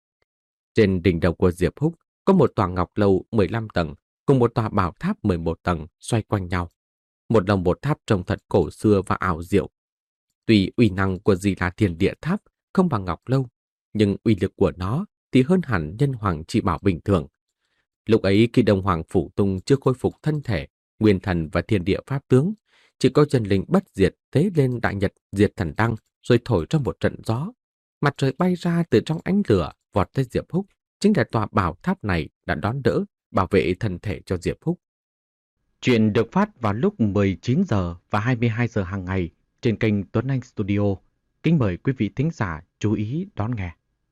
Trên đỉnh đầu của Diệp Húc có một tòa ngọc lâu mười lăm tầng cùng một tòa bảo tháp mười một tầng xoay quanh nhau. Một đồng một tháp trông thật cổ xưa và ảo diệu. Tuy uy năng của Di La Thiên Địa Tháp không bằng ngọc lâu, nhưng uy lực của nó thì hơn hẳn nhân hoàng chi bảo bình thường. Lúc ấy khi Đông Hoàng Phủ Tung chưa khôi phục thân thể, nguyên thần và thiên địa pháp tướng, chỉ có chân linh bất diệt tế lên Đại Nhật Diệt Thần Đăng rồi thổi ra một trận gió. Mặt trời bay ra từ trong ánh lửa vọt tới Diệp Húc, chính là tòa bảo tháp này đã đón đỡ, bảo vệ thân thể cho Diệp Húc. Chuyện được phát vào lúc mười chín giờ và hai mươi hai giờ hàng ngày trên kênh Tuấn Anh Studio. Kính mời quý vị thính giả chú ý đón nghe.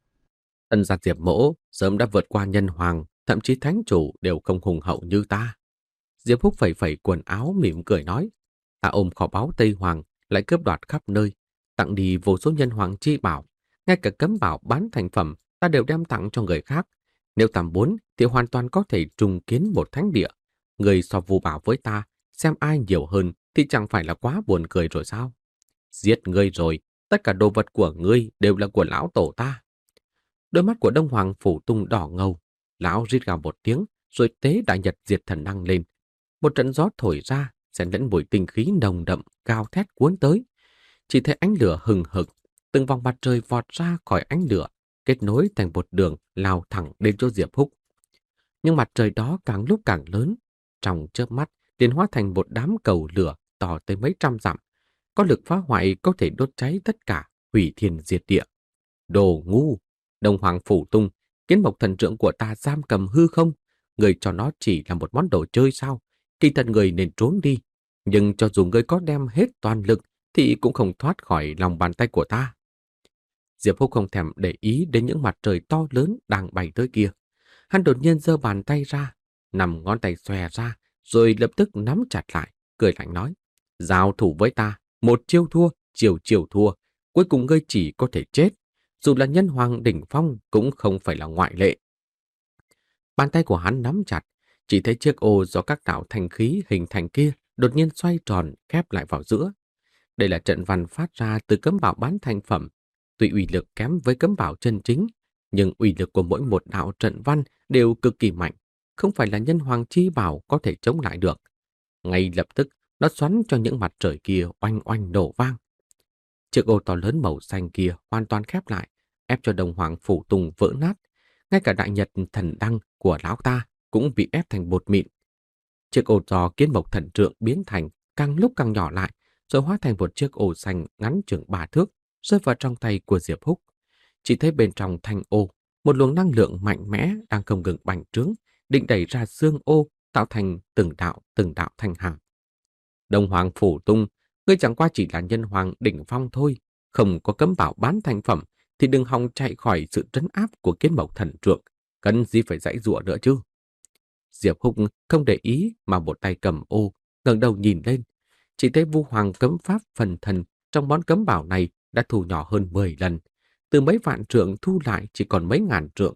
Ân gia Diệp Mỗ sớm đã vượt qua nhân hoàng, thậm chí thánh chủ đều không hùng hậu như ta. Diệp Húc phẩy phẩy quần áo mỉm cười nói: Ta ôm kho báu Tây Hoàng, lại cướp đoạt khắp nơi, tặng đi vô số nhân hoàng chi bảo, ngay cả cấm bảo bán thành phẩm ta đều đem tặng cho người khác. Nếu ta muốn thì hoàn toàn có thể trùng kiến một thánh địa. Người so vu bảo với ta, xem ai nhiều hơn thì chẳng phải là quá buồn cười rồi sao? Giết ngươi rồi, tất cả đồ vật của ngươi đều là của lão tổ ta. Đôi mắt của Đông Hoàng Phủ Tung đỏ ngầu, lão rít gào một tiếng, rồi tế Đại Nhật Diệt Thần Đăng lên. Một trận gió thổi ra, xen lẫn mùi tinh khí nồng đậm, cao thét cuốn tới. Chỉ thấy ánh lửa hừng hực, từng vòng mặt trời vọt ra khỏi ánh lửa, kết nối thành một đường lao thẳng đến chỗ Diệp Húc. Nhưng mặt trời đó càng lúc càng lớn, trong chớp mắt liền hóa thành một đám cầu lửa to tới mấy trăm dặm, có lực phá hoại có thể đốt cháy tất cả, hủy thiên diệt địa. Đồ ngu! Đông Hoàng Phủ Tung, kiến mộc thần trượng của ta giam cầm hư không, người cho nó chỉ là một món đồ chơi sao? Kỳ thật người nên trốn đi, nhưng cho dù người có đem hết toàn lực thì cũng không thoát khỏi lòng bàn tay của ta. Diệp Húc không thèm để ý đến những mặt trời to lớn đang bay tới kia. Hắn đột nhiên giơ bàn tay ra, nằm ngón tay xòe ra, rồi lập tức nắm chặt lại, cười lạnh nói: Giao thủ với ta, một chiêu thua, chiều chiều thua, cuối cùng ngươi chỉ có thể chết. Dù là nhân hoàng đỉnh phong cũng không phải là ngoại lệ. Bàn tay của hắn nắm chặt, chỉ thấy chiếc ô do các đạo thanh khí hình thành kia đột nhiên xoay tròn, khép lại vào giữa. Đây là trận văn phát ra từ cấm bảo bán thành phẩm. Tuy uy lực kém với cấm bảo chân chính, nhưng uy lực của mỗi một đạo trận văn đều cực kỳ mạnh, không phải là nhân hoàng chi bảo có thể chống lại được. Ngay lập tức, nó xoắn cho những mặt trời kia oanh oanh nổ vang. Chiếc ô to lớn màu xanh kia hoàn toàn khép lại, ép cho Đông Hoàng Phủ Tung vỡ nát. Ngay cả Đại Nhật Thần Đăng của lão ta cũng bị ép thành bột mịn. Chiếc ô do kiến mộc thần trượng biến thành càng lúc càng nhỏ lại, rồi hóa thành một chiếc ô xanh ngắn chừng ba thước, rơi vào trong tay của Diệp Húc. Chỉ thấy bên trong thanh ô, một luồng năng lượng mạnh mẽ đang không ngừng bành trướng, định đẩy ra xương ô, tạo thành từng đạo từng đạo thanh hàm. Đông Hoàng Phủ Tung, ngươi chẳng qua chỉ là nhân hoàng đỉnh phong thôi, không có cấm bảo bán thành phẩm thì đừng hòng chạy khỏi sự trấn áp của kiến mộc thần trượng, cần gì phải giãy giụa nữa chứ. Diệp Húc không để ý mà một tay cầm ô, ngẩng đầu nhìn lên, chỉ thấy Vu Hoàng cấm pháp phần thần trong món cấm bảo này đã thu nhỏ hơn mười lần, từ mấy vạn trượng thu lại chỉ còn mấy ngàn trượng.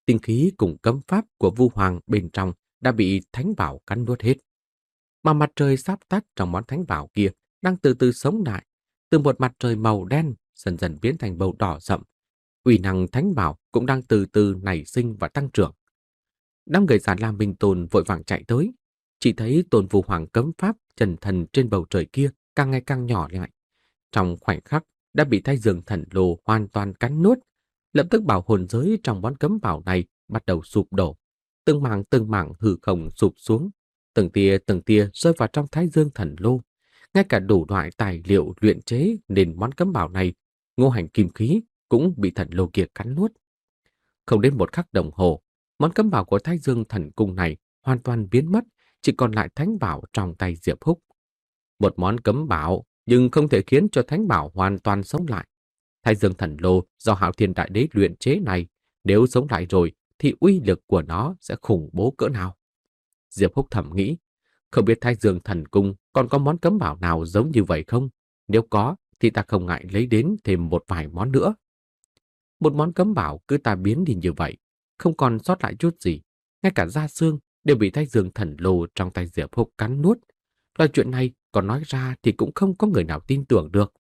tinh khí cùng cấm pháp của Vu Hoàng bên trong đã bị thánh bảo cắn nuốt hết. Mà mặt trời sắp tắt trong món thánh bảo kia đang từ từ sống lại, từ một mặt trời màu đen dần dần biến thành màu đỏ sậm. Uy năng thánh bảo cũng đang từ từ nảy sinh và tăng trưởng. Đám người Già Lam Minh Tôn vội vàng chạy tới, chỉ thấy Tôn Vu Hoàng cấm pháp trần thần trên bầu trời kia càng ngày càng nhỏ lại. Trong khoảnh khắc đã bị Thái Dương Thần Lô hoàn toàn cắn nuốt, lập tức bảo hồn giới trong món cấm bảo này bắt đầu sụp đổ. Từng mảng từng mảng hư không sụp xuống, từng tia từng tia rơi vào trong Thái Dương Thần Lô. Ngay cả đủ loại tài liệu luyện chế nên món cấm bảo này, ngô hành kim khí cũng bị thần lô kia cắn nuốt. Không đến một khắc đồng hồ, món cấm bảo của Thái Dương Thần Cung này hoàn toàn biến mất, chỉ còn lại thánh bảo trong tay Diệp Húc. Một món cấm bảo nhưng không thể khiến cho thánh bảo hoàn toàn sống lại. Thái Dương Thần Lô do Hạo Thiên Đại Đế luyện chế này, nếu sống lại rồi thì uy lực của nó sẽ khủng bố cỡ nào. Diệp Húc thầm nghĩ, không biết Thái Dương Thần Cung còn có món cấm bảo nào giống như vậy không? Nếu có thì ta không ngại lấy đến thêm một vài món nữa. Một món cấm bảo cứ ta biến đi như vậy, không còn sót lại chút gì. Ngay cả da xương đều bị Thái Dương Thần Lô trong tay Diệp Húc cắn nuốt. Loại chuyện này còn nói ra thì cũng không có người nào tin tưởng được.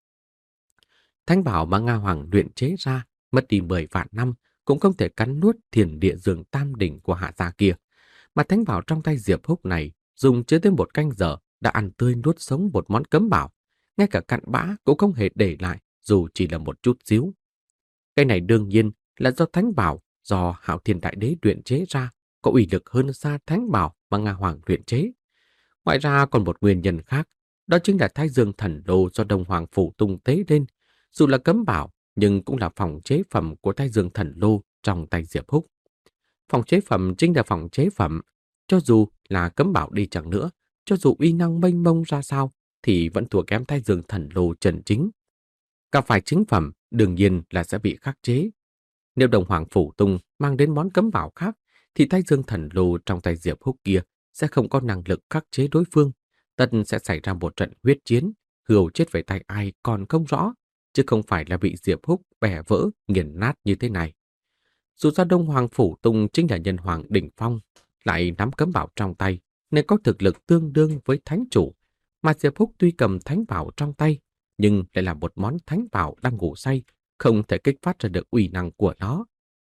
Thánh bảo mà Nga Hoàng luyện chế ra mất đi mười vạn năm cũng không thể cắn nuốt Thiền Địa Dương Tam Đỉnh của Hạ gia kia. Mà thánh bảo trong tay Diệp Húc này dùng chưa tới một canh giờ đã ăn tươi nuốt sống một món cấm bảo. Ngay cả cặn bã cũng không hề để lại dù chỉ là một chút xíu. Cái này đương nhiên là do thánh bảo do Hạo Thiên Đại Đế luyện chế ra có uy lực hơn xa thánh bảo mà Nga Hoàng luyện chế. Ngoài ra còn một nguyên nhân khác, đó chính là Thái Dương Thần Lô do Đông Hoàng Phủ tung tế lên. Dù là cấm bảo, nhưng cũng là phòng chế phẩm của Thái Dương Thần Lô trong tay Diệp Húc. Phòng chế phẩm chính là phòng chế phẩm. Cho dù là cấm bảo đi chẳng nữa, cho dù uy năng mênh mông ra sao, thì vẫn thua kém Thái Dương Thần Lô chân chính. Gặp phải chính phẩm, đương nhiên là sẽ bị khắc chế. Nếu Đông Hoàng Phủ Tung mang đến món cấm bảo khác, thì Thái Dương Thần Lô trong tay Diệp Húc kia sẽ không có năng lực khắc chế đối phương. Tất sẽ xảy ra một trận huyết chiến, hươu chết về tay ai còn không rõ, chứ không phải là bị Diệp Húc bẻ vỡ, nghiền nát như thế này. Dù sao Đông Hoàng Phủ Tung chính là nhân hoàng đỉnh phong, lại nắm cấm bảo trong tay, nên có thực lực tương đương với thánh chủ. Mà Diệp Húc tuy cầm thánh bảo trong tay, nhưng lại là một món thánh bảo đang ngủ say, không thể kích phát ra được uy năng của nó.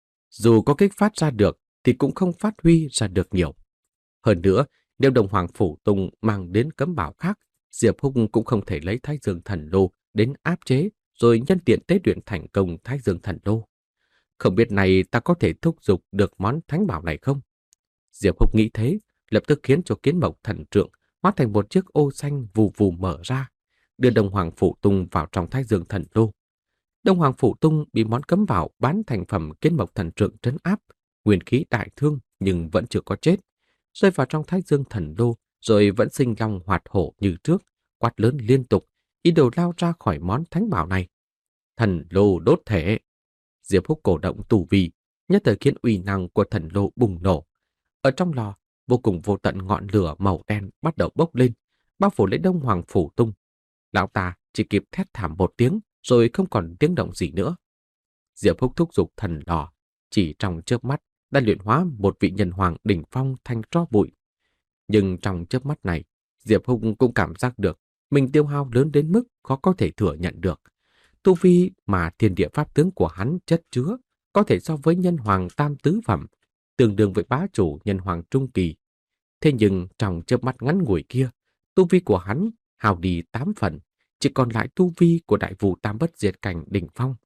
Dù có kích phát ra được, thì cũng không phát huy ra được nhiều. Hơn nữa, nếu Đông Hoàng Phủ Tung mang đến cấm bảo khác, Diệp Húc cũng không thể lấy Thái Dương Thần Lô đến áp chế, rồi nhân tiện tế luyện thành công Thái Dương Thần Lô. Không biết này ta có thể thúc giục được món thánh bảo này không? Diệp Húc nghĩ thế, lập tức khiến cho Kiến Mộc Thần Trượng hóa thành một chiếc ô xanh vù vù mở ra, đưa Đông Hoàng Phủ Tung vào trong Thái Dương Thần Lô. Đông Hoàng Phủ Tung bị món cấm bảo bán thành phẩm Kiến Mộc Thần Trượng trấn áp, nguyên khí đại thương nhưng vẫn chưa có chết, rơi vào trong Thái Dương Thần Lô, rồi vẫn sinh long hoạt hổ như trước, quát lớn liên tục, ý đồ lao ra khỏi món thánh bảo này. Thần Lô đốt thể. Diệp Húc cổ động tù vi, nhất thời khiến uy năng của thần lô bùng nổ. Ở trong lò, vô cùng vô tận ngọn lửa màu đen bắt đầu bốc lên, bao phủ lấy Đông Hoàng Phủ Tung. Lão ta chỉ kịp thét thảm một tiếng, rồi không còn tiếng động gì nữa. Diệp Húc thúc giục thần lò, chỉ trong chớp mắt đã luyện hóa một vị nhân hoàng đỉnh phong thành tro bụi. Nhưng trong chớp mắt này, Diệp Húc cũng cảm giác được mình tiêu hao lớn đến mức khó có thể thừa nhận được. Tu vi mà thiên địa pháp tướng của hắn chất chứa có thể so với nhân hoàng tam tứ phẩm, tương đương với bá chủ nhân hoàng trung kỳ. Thế nhưng trong chớp mắt ngắn ngủi kia, tu vi của hắn hao đi tám phần, chỉ còn lại tu vi của đại vũ tam bất diệt cảnh đỉnh phong.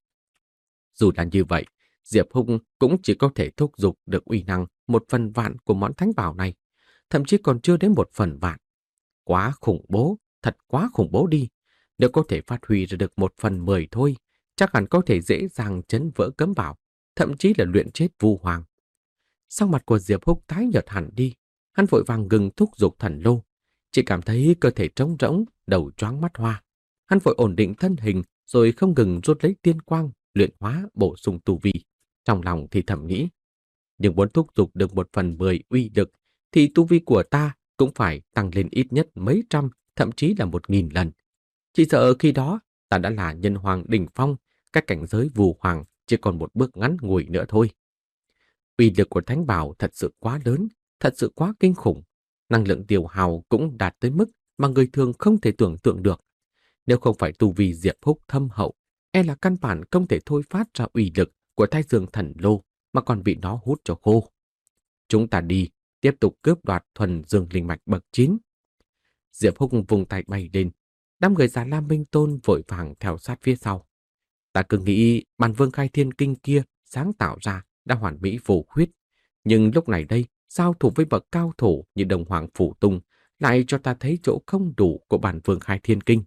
Dù là như vậy, Diệp Húc cũng chỉ có thể thúc giục được uy năng một phần vạn của món thánh bảo này, thậm chí còn chưa đến một phần vạn. Quá khủng bố, thật quá khủng bố đi. Nếu có thể phát huy ra được một phần mười thôi, chắc hẳn có thể dễ dàng chấn vỡ cấm bảo, thậm chí là luyện chết Vu Hoàng. Sắc mặt của Diệp Húc tái nhợt hẳn đi, hắn vội vàng ngừng thúc giục thần lô, chỉ cảm thấy cơ thể trống rỗng, đầu choáng mắt hoa. Hắn vội ổn định thân hình, rồi không ngừng rút lấy tiên quang, luyện hóa bổ sung tu vi. Trong lòng thì thầm nghĩ, nhưng muốn thúc giục được một phần mười uy lực, thì tu vi của ta cũng phải tăng lên ít nhất mấy trăm, thậm chí là một nghìn lần. Chỉ sợ khi đó ta đã là nhân hoàng đỉnh phong, cách cảnh giới Vu Hoàng chỉ còn một bước ngắn ngủi nữa thôi. Uy lực của thánh bảo thật sự quá lớn, thật sự quá kinh khủng. Năng lượng tiêu hao cũng đạt tới mức mà người thường không thể tưởng tượng được. Nếu không phải tu vi Diệp Húc thâm hậu, e là căn bản không thể thôi phát ra uy lực của Thái Dương Thần Lô mà còn bị nó hút cho khô. Chúng ta đi, tiếp tục cướp đoạt thuần dương linh mạch bậc chín. Diệp Húc vùng tay bay lên, đám người Già Lam Minh Tôn vội vàng theo sát phía sau. Ta cứ nghĩ bản vương khai thiên kinh kia sáng tạo ra đã hoàn mỹ vô khuyết, nhưng lúc này đây, giao thủ với bậc cao thủ như Đồng Hoàng Phủ Tung lại cho ta thấy chỗ không đủ của bản vương khai thiên kinh.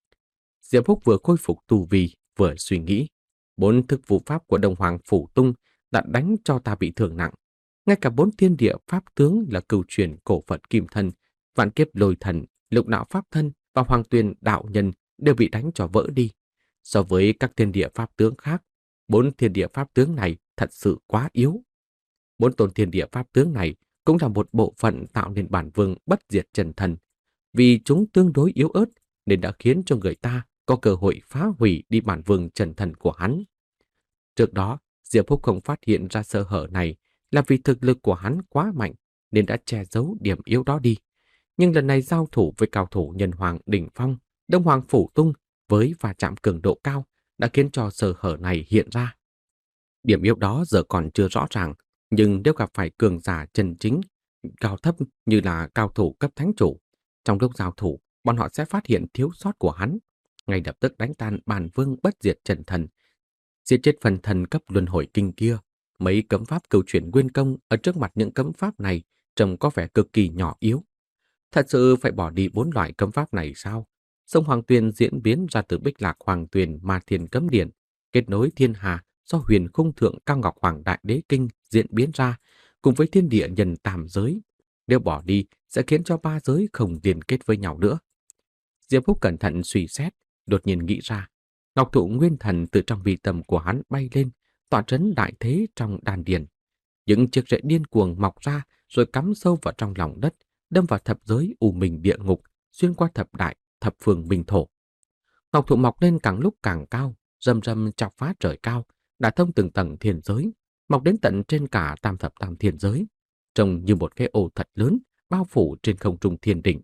Diệp Húc vừa khôi phục tu vi, vừa suy nghĩ. Bốn thức vụ pháp của Đồng Hoàng Phủ Tung đã đánh cho ta bị thương nặng. Ngay cả bốn thiên địa pháp tướng là cửu truyền cổ Phật Kim Thân, vạn kiếp lôi thần, lục đạo pháp thân và hoàng tuyền đạo nhân đều bị đánh cho vỡ đi. So với các thiên địa pháp tướng khác, bốn thiên địa pháp tướng này thật sự quá yếu. Bốn tôn thiên địa pháp tướng này cũng là một bộ phận tạo nên bản vương bất diệt chân thần. Vì chúng tương đối yếu ớt nên đã khiến cho người ta có cơ hội phá hủy đi bản vương chân thần của hắn. Trước đó, Diệp Húc không phát hiện ra sơ hở này là vì thực lực của hắn quá mạnh nên đã che giấu điểm yếu đó đi. Nhưng lần này giao thủ với cao thủ nhân hoàng đỉnh phong, Đông Hoàng Phủ Tung với va chạm cường độ cao đã khiến cho sơ hở này hiện ra. Điểm yếu đó giờ còn chưa rõ ràng, nhưng nếu gặp phải cường giả chân chính, cao thấp như là cao thủ cấp thánh chủ, trong lúc giao thủ, bọn họ sẽ phát hiện thiếu sót của hắn, ngay lập tức đánh tan bản vương bất diệt chân thần, giết chết phần thần cấp luân hồi kinh kia. Mấy cấm pháp cửu chuyển nguyên công ở trước mặt những cấm pháp này trông có vẻ cực kỳ nhỏ yếu. Thật sự phải bỏ đi bốn loại cấm pháp này sao? Sông Hoàng Tuyền diễn biến ra từ Bích Lạc Hoàng Tuyền Ma Thiên Cấm Điển, kết nối thiên hà do Huyền Khung Thượng Cao Ngọc Hoàng Đại Đế Kinh diễn biến ra, cùng với thiên địa nhân tam giới. Nếu bỏ đi sẽ khiến cho ba giới không liên kết với nhau nữa. Diệp Húc cẩn thận suy xét, đột nhiên nghĩ ra, Ngọc Thụ Nguyên Thần từ trong vi tâm của hắn bay lên, tọa trấn đại thế trong đan điền. Những chiếc rễ điên cuồng mọc ra rồi cắm sâu vào trong lòng đất, đâm vào thập giới u minh địa ngục, xuyên qua thập đại, thập phương minh thổ. Ngọc thụ mọc lên càng lúc càng cao, rầm rầm chọc phá trời cao, đã thông từng tầng thiên giới, mọc đến tận trên cả tam thập tam thiên giới, trông như một cái ô thật lớn bao phủ trên không trung thiên đỉnh.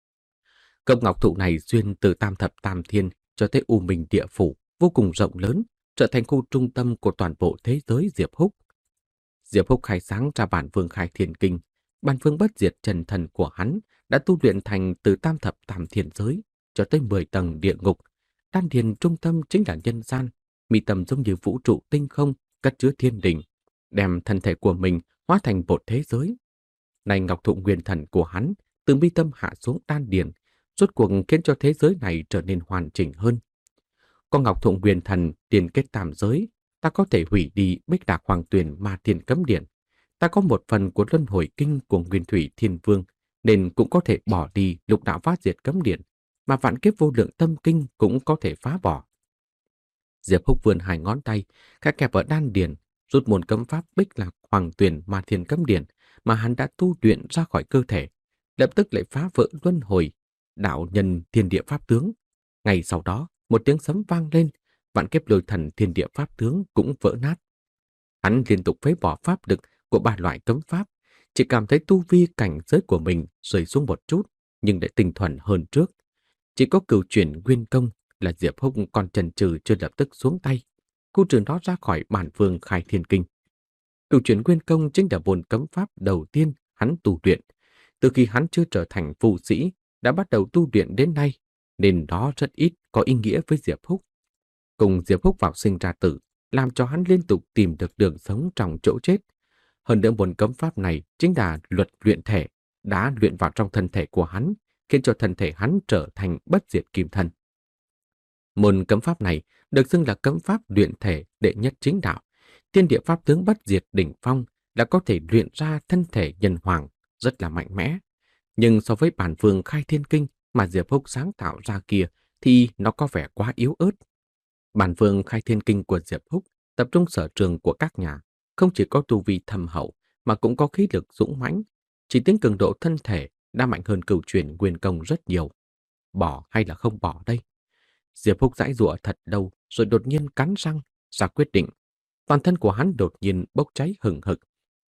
Gốc ngọc thụ này xuyên từ tam thập tam thiên cho tới u minh địa phủ, vô cùng rộng lớn, trở thành khu trung tâm của toàn bộ thế giới Diệp Húc. Diệp Húc khai sáng ra bản vương khai thiên kinh, bản vương bất diệt chân thần của hắn đã tu luyện thành từ tam thập tam thiên giới cho tới mười tầng địa ngục. Đan điền trung tâm chính là nhân gian, mi tâm giống như vũ trụ tinh không cất chứa thiên đình, đem thân thể của mình hóa thành một thế giới. Này ngọc thụ nguyên thần của hắn từ mi tâm hạ xuống đan điền, rốt cuộc khiến cho thế giới này trở nên hoàn chỉnh hơn. Có ngọc thụ nguyên thần liên kết tam giới, ta có thể hủy đi Bích Đạc Hoàng Tuyền Ma Thiên Cấm Điển. Ta có một phần của luân hồi kinh của Nguyên Thủy Thiên Vương, nên cũng có thể bỏ đi lục đạo phá diệt cấm điển, mà vạn kiếp vô lượng tâm kinh cũng có thể phá bỏ. Diệp Húc vươn hai ngón tay, khẽ kẹp ở đan điền, rút môn cấm pháp Bích Lạc Hoàng Tuyền Ma Thiên Cấm Điển mà hắn đã tu luyện ra khỏi cơ thể, lập tức lại phá vỡ luân hồi, đạo nhân thiên địa pháp tướng. Ngay sau đó, một tiếng sấm vang lên, vạn kiếp lôi thần thiên địa pháp tướng cũng vỡ nát. Hắn liên tục phế bỏ pháp lực của ba loại cấm pháp, chỉ cảm thấy tu vi cảnh giới của mình rơi xuống một chút, nhưng lại tinh thuần hơn trước. Chỉ có cửu chuyển nguyên công là Diệp Húc còn chần chừ chưa lập tức xuống tay, khu trừ nó ra khỏi bản vương khai thiên kinh. Cửu chuyển nguyên công chính là môn cấm pháp đầu tiên hắn tu luyện. Từ khi hắn chưa trở thành phù sĩ, đã bắt đầu tu luyện đến nay, nên nó rất ít có ý nghĩa với Diệp Húc. Cùng Diệp Húc vào sinh ra tử, làm cho hắn liên tục tìm được đường sống trong chỗ chết. Hơn nữa môn cấm pháp này chính là luật luyện thể, đã luyện vào trong thân thể của hắn, khiến cho thân thể hắn trở thành bất diệt kim thân. Môn cấm pháp này được xưng là cấm pháp luyện thể đệ nhất chính đạo. Thiên địa pháp tướng bất diệt đỉnh phong là có thể luyện ra thân thể nhân hoàng, rất là mạnh mẽ. Nhưng so với bản vương khai thiên kinh mà Diệp Húc sáng tạo ra kia thì nó có vẻ quá yếu ớt. Bản vương khai thiên kinh của Diệp Húc tập trung sở trường của các nhà, không chỉ có tu vi thâm hậu mà cũng có khí lực dũng mãnh, chỉ tính cường độ thân thể đã mạnh hơn cửu chuyển nguyên công rất nhiều. Bỏ hay là không bỏ đây? Diệp Húc giãy giụa thật lâu rồi đột nhiên cắn răng ra quyết định. Toàn thân của hắn đột nhiên bốc cháy hừng hực,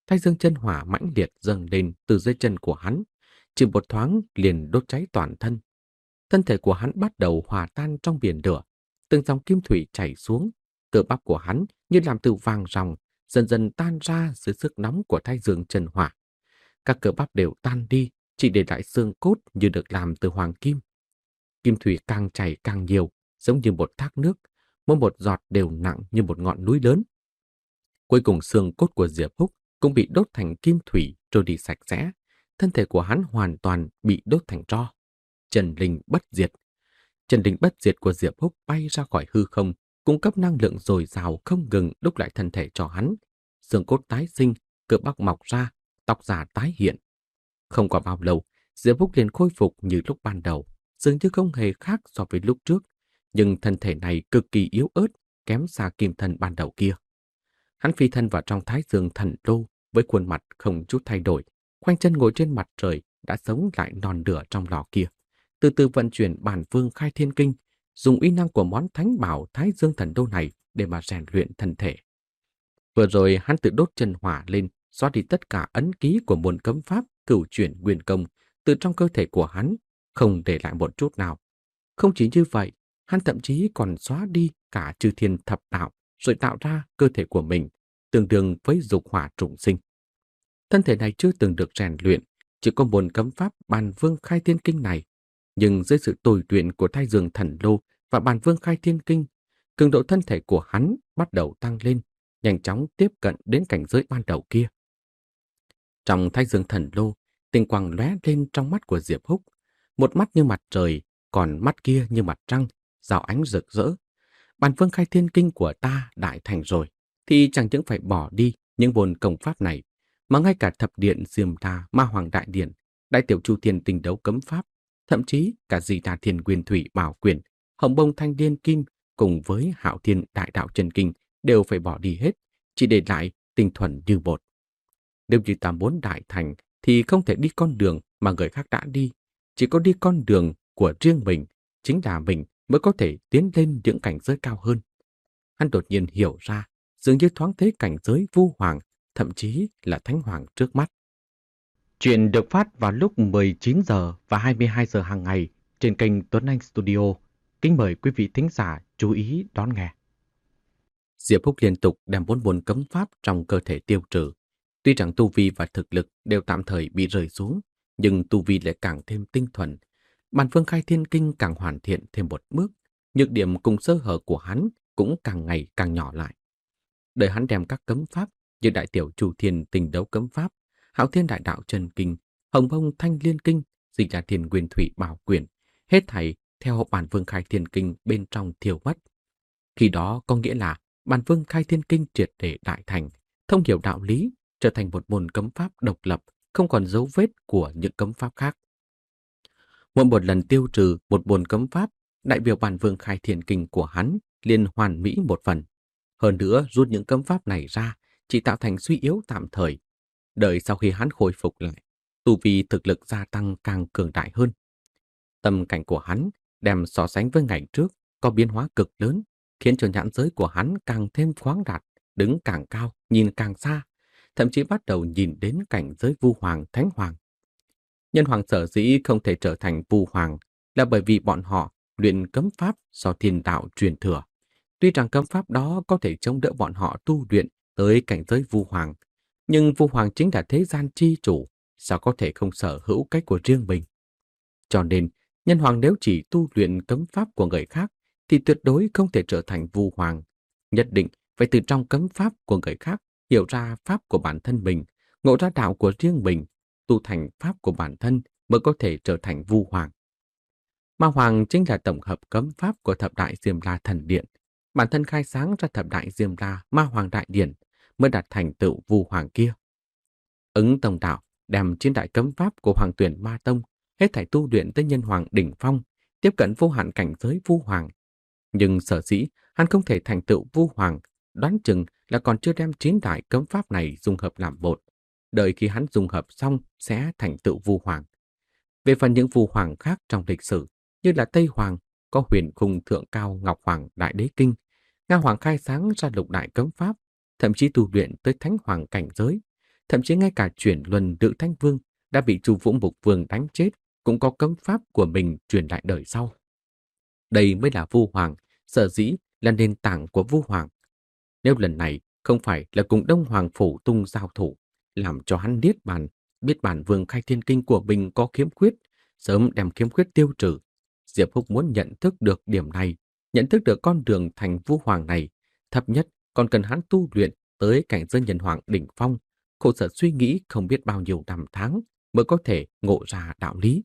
thái dương chân hỏa mãnh liệt dâng lên từ dưới chân của hắn, chỉ một thoáng liền đốt cháy toàn thân. Thân thể của hắn bắt đầu hòa tan trong biển lửa, từng dòng kim thủy chảy xuống, cơ bắp của hắn như làm từ vàng ròng, dần dần tan ra dưới sức nóng của thái dương chân hỏa. Các cơ bắp đều tan đi, chỉ để lại xương cốt như được làm từ hoàng kim. Kim thủy càng chảy càng nhiều, giống như một thác nước, mỗi một giọt đều nặng như một ngọn núi lớn. Cuối cùng xương cốt của Diệp Húc cũng bị đốt thành kim thủy trôi đi sạch sẽ, thân thể của hắn hoàn toàn bị đốt thành tro. Chân linh bất diệt. Chân linh bất diệt của Diệp Húc bay ra khỏi hư không, cung cấp năng lượng dồi dào không ngừng đúc lại thân thể cho hắn. Xương cốt tái sinh, cơ bắp mọc ra, tóc già tái hiện. Không qua bao lâu, Diệp Húc liền khôi phục như lúc ban đầu, dường như không hề khác so với lúc trước, nhưng thân thể này cực kỳ yếu ớt, kém xa kim thân ban đầu kia. Hắn phi thân vào trong thái dương thần lô với khuôn mặt không chút thay đổi, khoanh chân ngồi trên mặt trời đã sống lại non lửa trong lò kia. Từ từ vận chuyển bản vương khai thiên kinh, dùng uy năng của món thánh bảo thái dương thần đô này để mà rèn luyện thân thể. Vừa rồi hắn tự đốt chân hỏa lên, xóa đi tất cả ấn ký của môn cấm pháp cửu chuyển nguyên công từ trong cơ thể của hắn, không để lại một chút nào. Không chỉ như vậy, hắn thậm chí còn xóa đi cả chư thiên thập đạo, rồi tạo ra cơ thể của mình, tương đương với dục hỏa trùng sinh. Thân thể này chưa từng được rèn luyện, chỉ có môn cấm pháp Bàn Vương Khai Thiên Kinh này, nhưng dưới sự tồi luyện của Thái Dương Thần Lô và Bàn Vương Khai Thiên Kinh, cường độ thân thể của hắn bắt đầu tăng lên, nhanh chóng tiếp cận đến cảnh giới ban đầu kia. Trong Thái Dương Thần Lô, tinh quang lóe lên trong mắt của Diệp Húc, một mắt như mặt trời, còn mắt kia như mặt trăng, rào ánh rực rỡ. Bàn Vương Khai Thiên Kinh của ta đại thành rồi, thì chẳng những phải bỏ đi những môn công pháp này, mà ngay cả thập điện Diêm La Ma Hoàng Đại Điện, Đại Tiểu Chu Thiên Tinh Đấu Cấm Pháp, thậm chí cả Di Đà Thiên Nguyên Thủy Bảo Quyền, Hồng Bông Thanh Liên Kim cùng với Hạo Thiên Đại Đạo Chân Kinh đều phải bỏ đi hết, chỉ để lại tinh thuần như một. Nếu như ta muốn đại thành thì không thể đi con đường mà người khác đã đi, chỉ có đi con đường của riêng mình, chính là mình mới có thể tiến lên những cảnh giới cao hơn. Hắn đột nhiên hiểu ra, dường như thoáng thấy cảnh giới vu hoàng, thậm chí là thánh hoàng trước mắt. Chuyện được phát vào lúc mười chín giờ và hai mươi hai giờ hàng ngày trên kênh Tuấn Anh Studio. Kính mời quý vị thính giả chú ý đón nghe. Diệp Húc liên tục đem bốn môn cấm pháp trong cơ thể tiêu trừ. Tuy rằng tu vi và thực lực đều tạm thời bị rơi xuống, nhưng tu vi lại càng thêm tinh thuần. Bàn Vương Khai Thiên Kinh càng hoàn thiện thêm một bước, nhược điểm cùng sơ hở của hắn cũng càng ngày càng nhỏ lại. Đợi hắn đem các cấm pháp như Đại Tiểu Chu Thiên Tinh Đấu Cấm Pháp, Hạo Thiên Đại Đạo Chân Kinh, Hồng Bông Thanh Liên Kinh, Di Đà Thiên Nguyên Thủy Bảo Quyền, hết thảy theo Bàn Vương Khai Thiên Kinh bên trong thiêu mất. Khi đó có nghĩa là Bàn Vương Khai Thiên Kinh triệt để đại thành, thông hiểu đạo lý, trở thành một môn cấm pháp độc lập, không còn dấu vết của những cấm pháp khác. Mỗi một lần tiêu trừ một môn cấm pháp, đại biểu Bàn Vương Khai Thiên Kinh của hắn liền hoàn mỹ một phần. Hơn nữa, rút những cấm pháp này ra chỉ tạo thành suy yếu tạm thời. Đợi sau khi hắn khôi phục lại, tu vi thực lực gia tăng càng cường đại hơn. Tâm cảnh của hắn đem so sánh với ngày trước có biến hóa cực lớn, khiến cho nhãn giới của hắn càng thêm khoáng đạt, đứng càng cao, nhìn càng xa, thậm chí bắt đầu nhìn đến cảnh giới vu hoàng, thánh hoàng. Nhân hoàng sở dĩ không thể trở thành vu hoàng là bởi vì bọn họ luyện cấm pháp do thiên đạo truyền thừa. Tuy rằng cấm pháp đó có thể chống đỡ bọn họ tu luyện tới cảnh giới vu hoàng, nhưng vu hoàng chính là thế gian chi chủ, sao có thể không sở hữu cách của riêng mình. Cho nên, nhân hoàng nếu chỉ tu luyện cấm pháp của người khác thì tuyệt đối không thể trở thành vu hoàng. Nhất định phải từ trong cấm pháp của người khác hiểu ra pháp của bản thân mình, ngộ ra đạo của riêng mình, tu thành pháp của bản thân mới có thể trở thành vu hoàng. Ma hoàng chính là tổng hợp cấm pháp của thập đại Diêm La thần điện. Bản thân khai sáng ra thập đại Diêm La Ma Hoàng Đại Điển mới đạt thành tựu vu hoàng kia. Ứng Tông đạo đem chín đại cấm pháp của Hoàng Tuyển Ma Tông hết thảy tu luyện tới nhân hoàng đỉnh phong, tiếp cận vô hạn cảnh giới vu hoàng. Nhưng sở dĩ hắn không thể thành tựu vu hoàng, đoán chừng là còn chưa đem chín đại cấm pháp này dung hợp làm một. Đợi khi hắn dung hợp xong sẽ thành tựu vu hoàng. Về phần những vu hoàng khác trong lịch sử, như là Tây Hoàng, có Huyền Khung Thượng Cao Ngọc Hoàng Đại Đế Kinh, Nga Hoàng khai sáng ra lục đại cấm pháp, thậm chí tu luyện tới Thánh Hoàng cảnh giới, Thậm chí ngay cả chuyển luân Nữ Thánh Vương đã bị Chu Vũ Mục Vương đánh chết cũng có cấm pháp của mình truyền lại đời sau. Đây mới là Vu Hoàng, sở dĩ là nền tảng của Vu Hoàng. Nếu lần này không phải là cùng Đông Hoàng Phủ Tung giao thủ, làm cho hắn niết bàn, biết bản Vương Khai Thiên Kinh của mình có khiếm khuyết, sớm đem khiếm khuyết tiêu trừ. Diệp Húc muốn nhận thức được điểm này, nhận thức được con đường thành Vu Hoàng này, thấp nhất còn cần hắn tu luyện tới cảnh giới nhân hoàng đỉnh phong, khổ sở suy nghĩ không biết bao nhiêu năm tháng mới có thể ngộ ra đạo lý.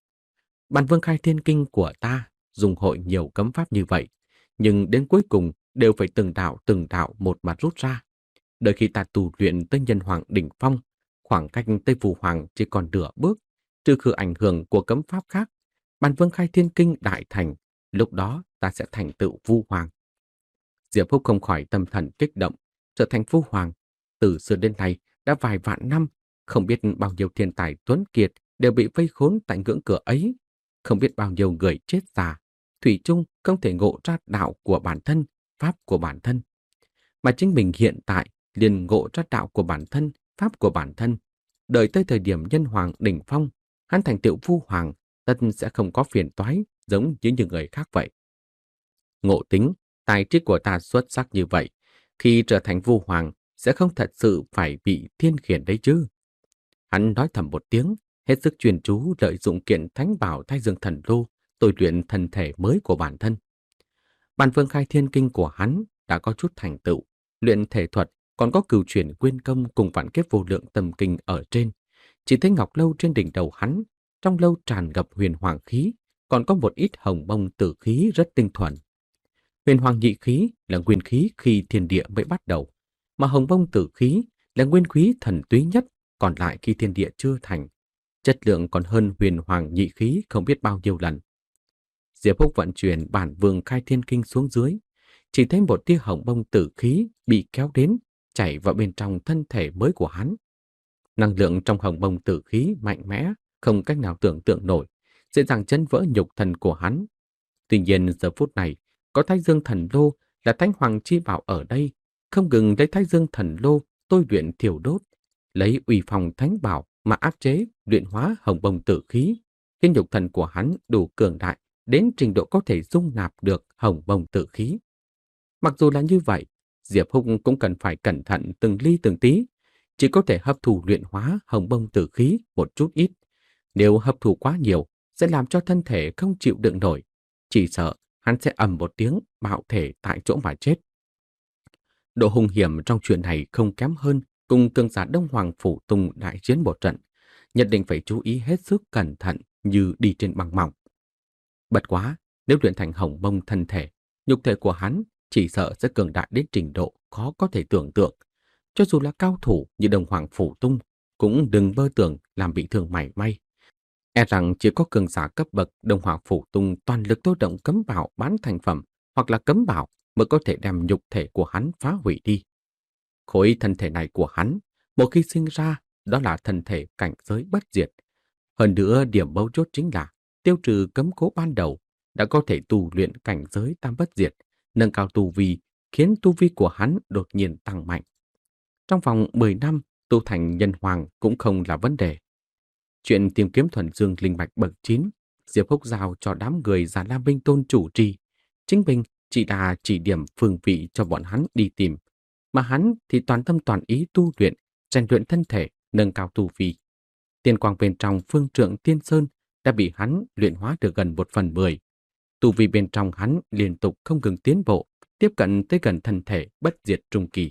Bản Vương Khai Thiên Kinh của ta dùng hội nhiều cấm pháp như vậy, nhưng đến cuối cùng đều phải từng đạo từng đạo một mặt rút ra. Đợi khi ta tu luyện tới nhân hoàng đỉnh phong, khoảng cách Tây Vu Hoàng chỉ còn nửa bước, trừ khử ảnh hưởng của cấm pháp khác, Bản Vương Khai Thiên Kinh đại thành, lúc đó ta sẽ thành tựu Vu Hoàng. Diệp Húc không khỏi tâm thần kích động, trở thành Vu Hoàng. Từ xưa đến nay đã vài vạn năm, không biết bao nhiêu thiên tài tuấn kiệt đều bị vây khốn tại ngưỡng cửa ấy, không biết bao nhiêu người chết già, thủy chung không thể ngộ ra đạo của bản thân, pháp của bản thân. Mà chính mình hiện tại liền ngộ ra đạo của bản thân, pháp của bản thân. Đợi tới thời điểm nhân hoàng đỉnh phong, hắn thành tựu Vu Hoàng, tất sẽ không có phiền toái giống như những người khác vậy. Ngộ tính, tài trí của ta xuất sắc như vậy, khi trở thành Vu Hoàng sẽ không thật sự phải bị thiên khiển đấy chứ. Hắn nói thầm một tiếng, hết sức chuyên chú lợi dụng kiện thánh bảo Thái Dương Thần Lô, tôi luyện thân thể mới của bản thân. Bản Vương Khai Thiên Kinh của hắn đã có chút thành tựu, luyện thể thuật còn có cửu chuyển nguyên công cùng vạn kiếp vô lượng tâm kinh ở trên. Chỉ thấy ngọc lâu trên đỉnh đầu hắn, trong lâu tràn ngập huyền hoàng khí, còn có một ít hồng bông tử khí rất tinh thuần. Huyền hoàng nhị khí là nguyên khí khi thiên địa mới bắt đầu, mà hồng bông tử khí là nguyên khí thần túy nhất còn lại khi thiên địa chưa thành. Chất lượng còn hơn huyền hoàng nhị khí không biết bao nhiêu lần. Diệp Húc vận chuyển bản Vương Khai Thiên Kinh xuống dưới, chỉ thấy một tia hồng bông tử khí bị kéo đến, chảy vào bên trong thân thể mới của hắn. Năng lượng trong hồng bông tử khí mạnh mẽ, không cách nào tưởng tượng nổi, dễ dàng chấn vỡ nhục thần của hắn. Tuy nhiên giờ phút này, có Thái Dương Thần Lô là Thánh Hoàng chi bảo ở đây, không ngừng lấy Thái Dương Thần Lô tôi luyện thiểu đốt, lấy uy phong thánh bảo mà áp chế, luyện hóa hồng bông tử khí, khiến nhục thần của hắn đủ cường đại đến trình độ có thể dung nạp được hồng bông tử khí. Mặc dù là như vậy, Diệp Húc cũng cần phải cẩn thận từng ly từng tí, chỉ có thể hấp thụ luyện hóa hồng bông tử khí một chút ít. Nếu hấp thụ quá nhiều, sẽ làm cho thân thể không chịu đựng nổi, chỉ sợ hắn sẽ ầm một tiếng bạo thể tại chỗ mà chết. Độ hung hiểm trong chuyện này không kém hơn cùng cường giả Đông Hoàng Phủ Tung đại chiến một trận, nhất định phải chú ý hết sức cẩn thận như đi trên băng mỏng. Bất quá, nếu luyện thành hồng bông thân thể, nhục thể của hắn chỉ sợ sẽ cường đại đến trình độ khó có thể tưởng tượng. Cho dù là cao thủ như Đông Hoàng Phủ Tung, cũng đừng mơ tưởng làm bị thương mảy may. E rằng chỉ có cường giả cấp bậc Đông Hoàng Phủ Tung toàn lực thôi động cấm bảo bán thành phẩm hoặc là cấm bảo mới có thể đem nhục thể của hắn phá hủy đi. Khối thân thể này của hắn, một khi sinh ra, đó là thân thể cảnh giới bất diệt. Hơn nữa, điểm mấu chốt chính là tiêu trừ cấm cố ban đầu, đã có thể tu luyện cảnh giới tam bất diệt, nâng cao tu vi, khiến tu vi của hắn đột nhiên tăng mạnh. Trong vòng mười năm, tu thành nhân hoàng cũng không là vấn đề. Chuyện tìm kiếm thuần dương linh mạch bậc chín, Diệp Húc giao cho đám người Già Lam Binh Tôn chủ trì. Chính mình chỉ là chỉ điểm phương vị cho bọn hắn đi tìm, mà hắn thì toàn tâm toàn ý tu luyện, rèn luyện thân thể, nâng cao tu vi. Tiên quang bên trong phương trượng Tiên Sơn đã bị hắn luyện hóa được gần một phần mười. Tu vi bên trong hắn liên tục không ngừng tiến bộ, tiếp cận tới gần thân thể bất diệt trung kỳ.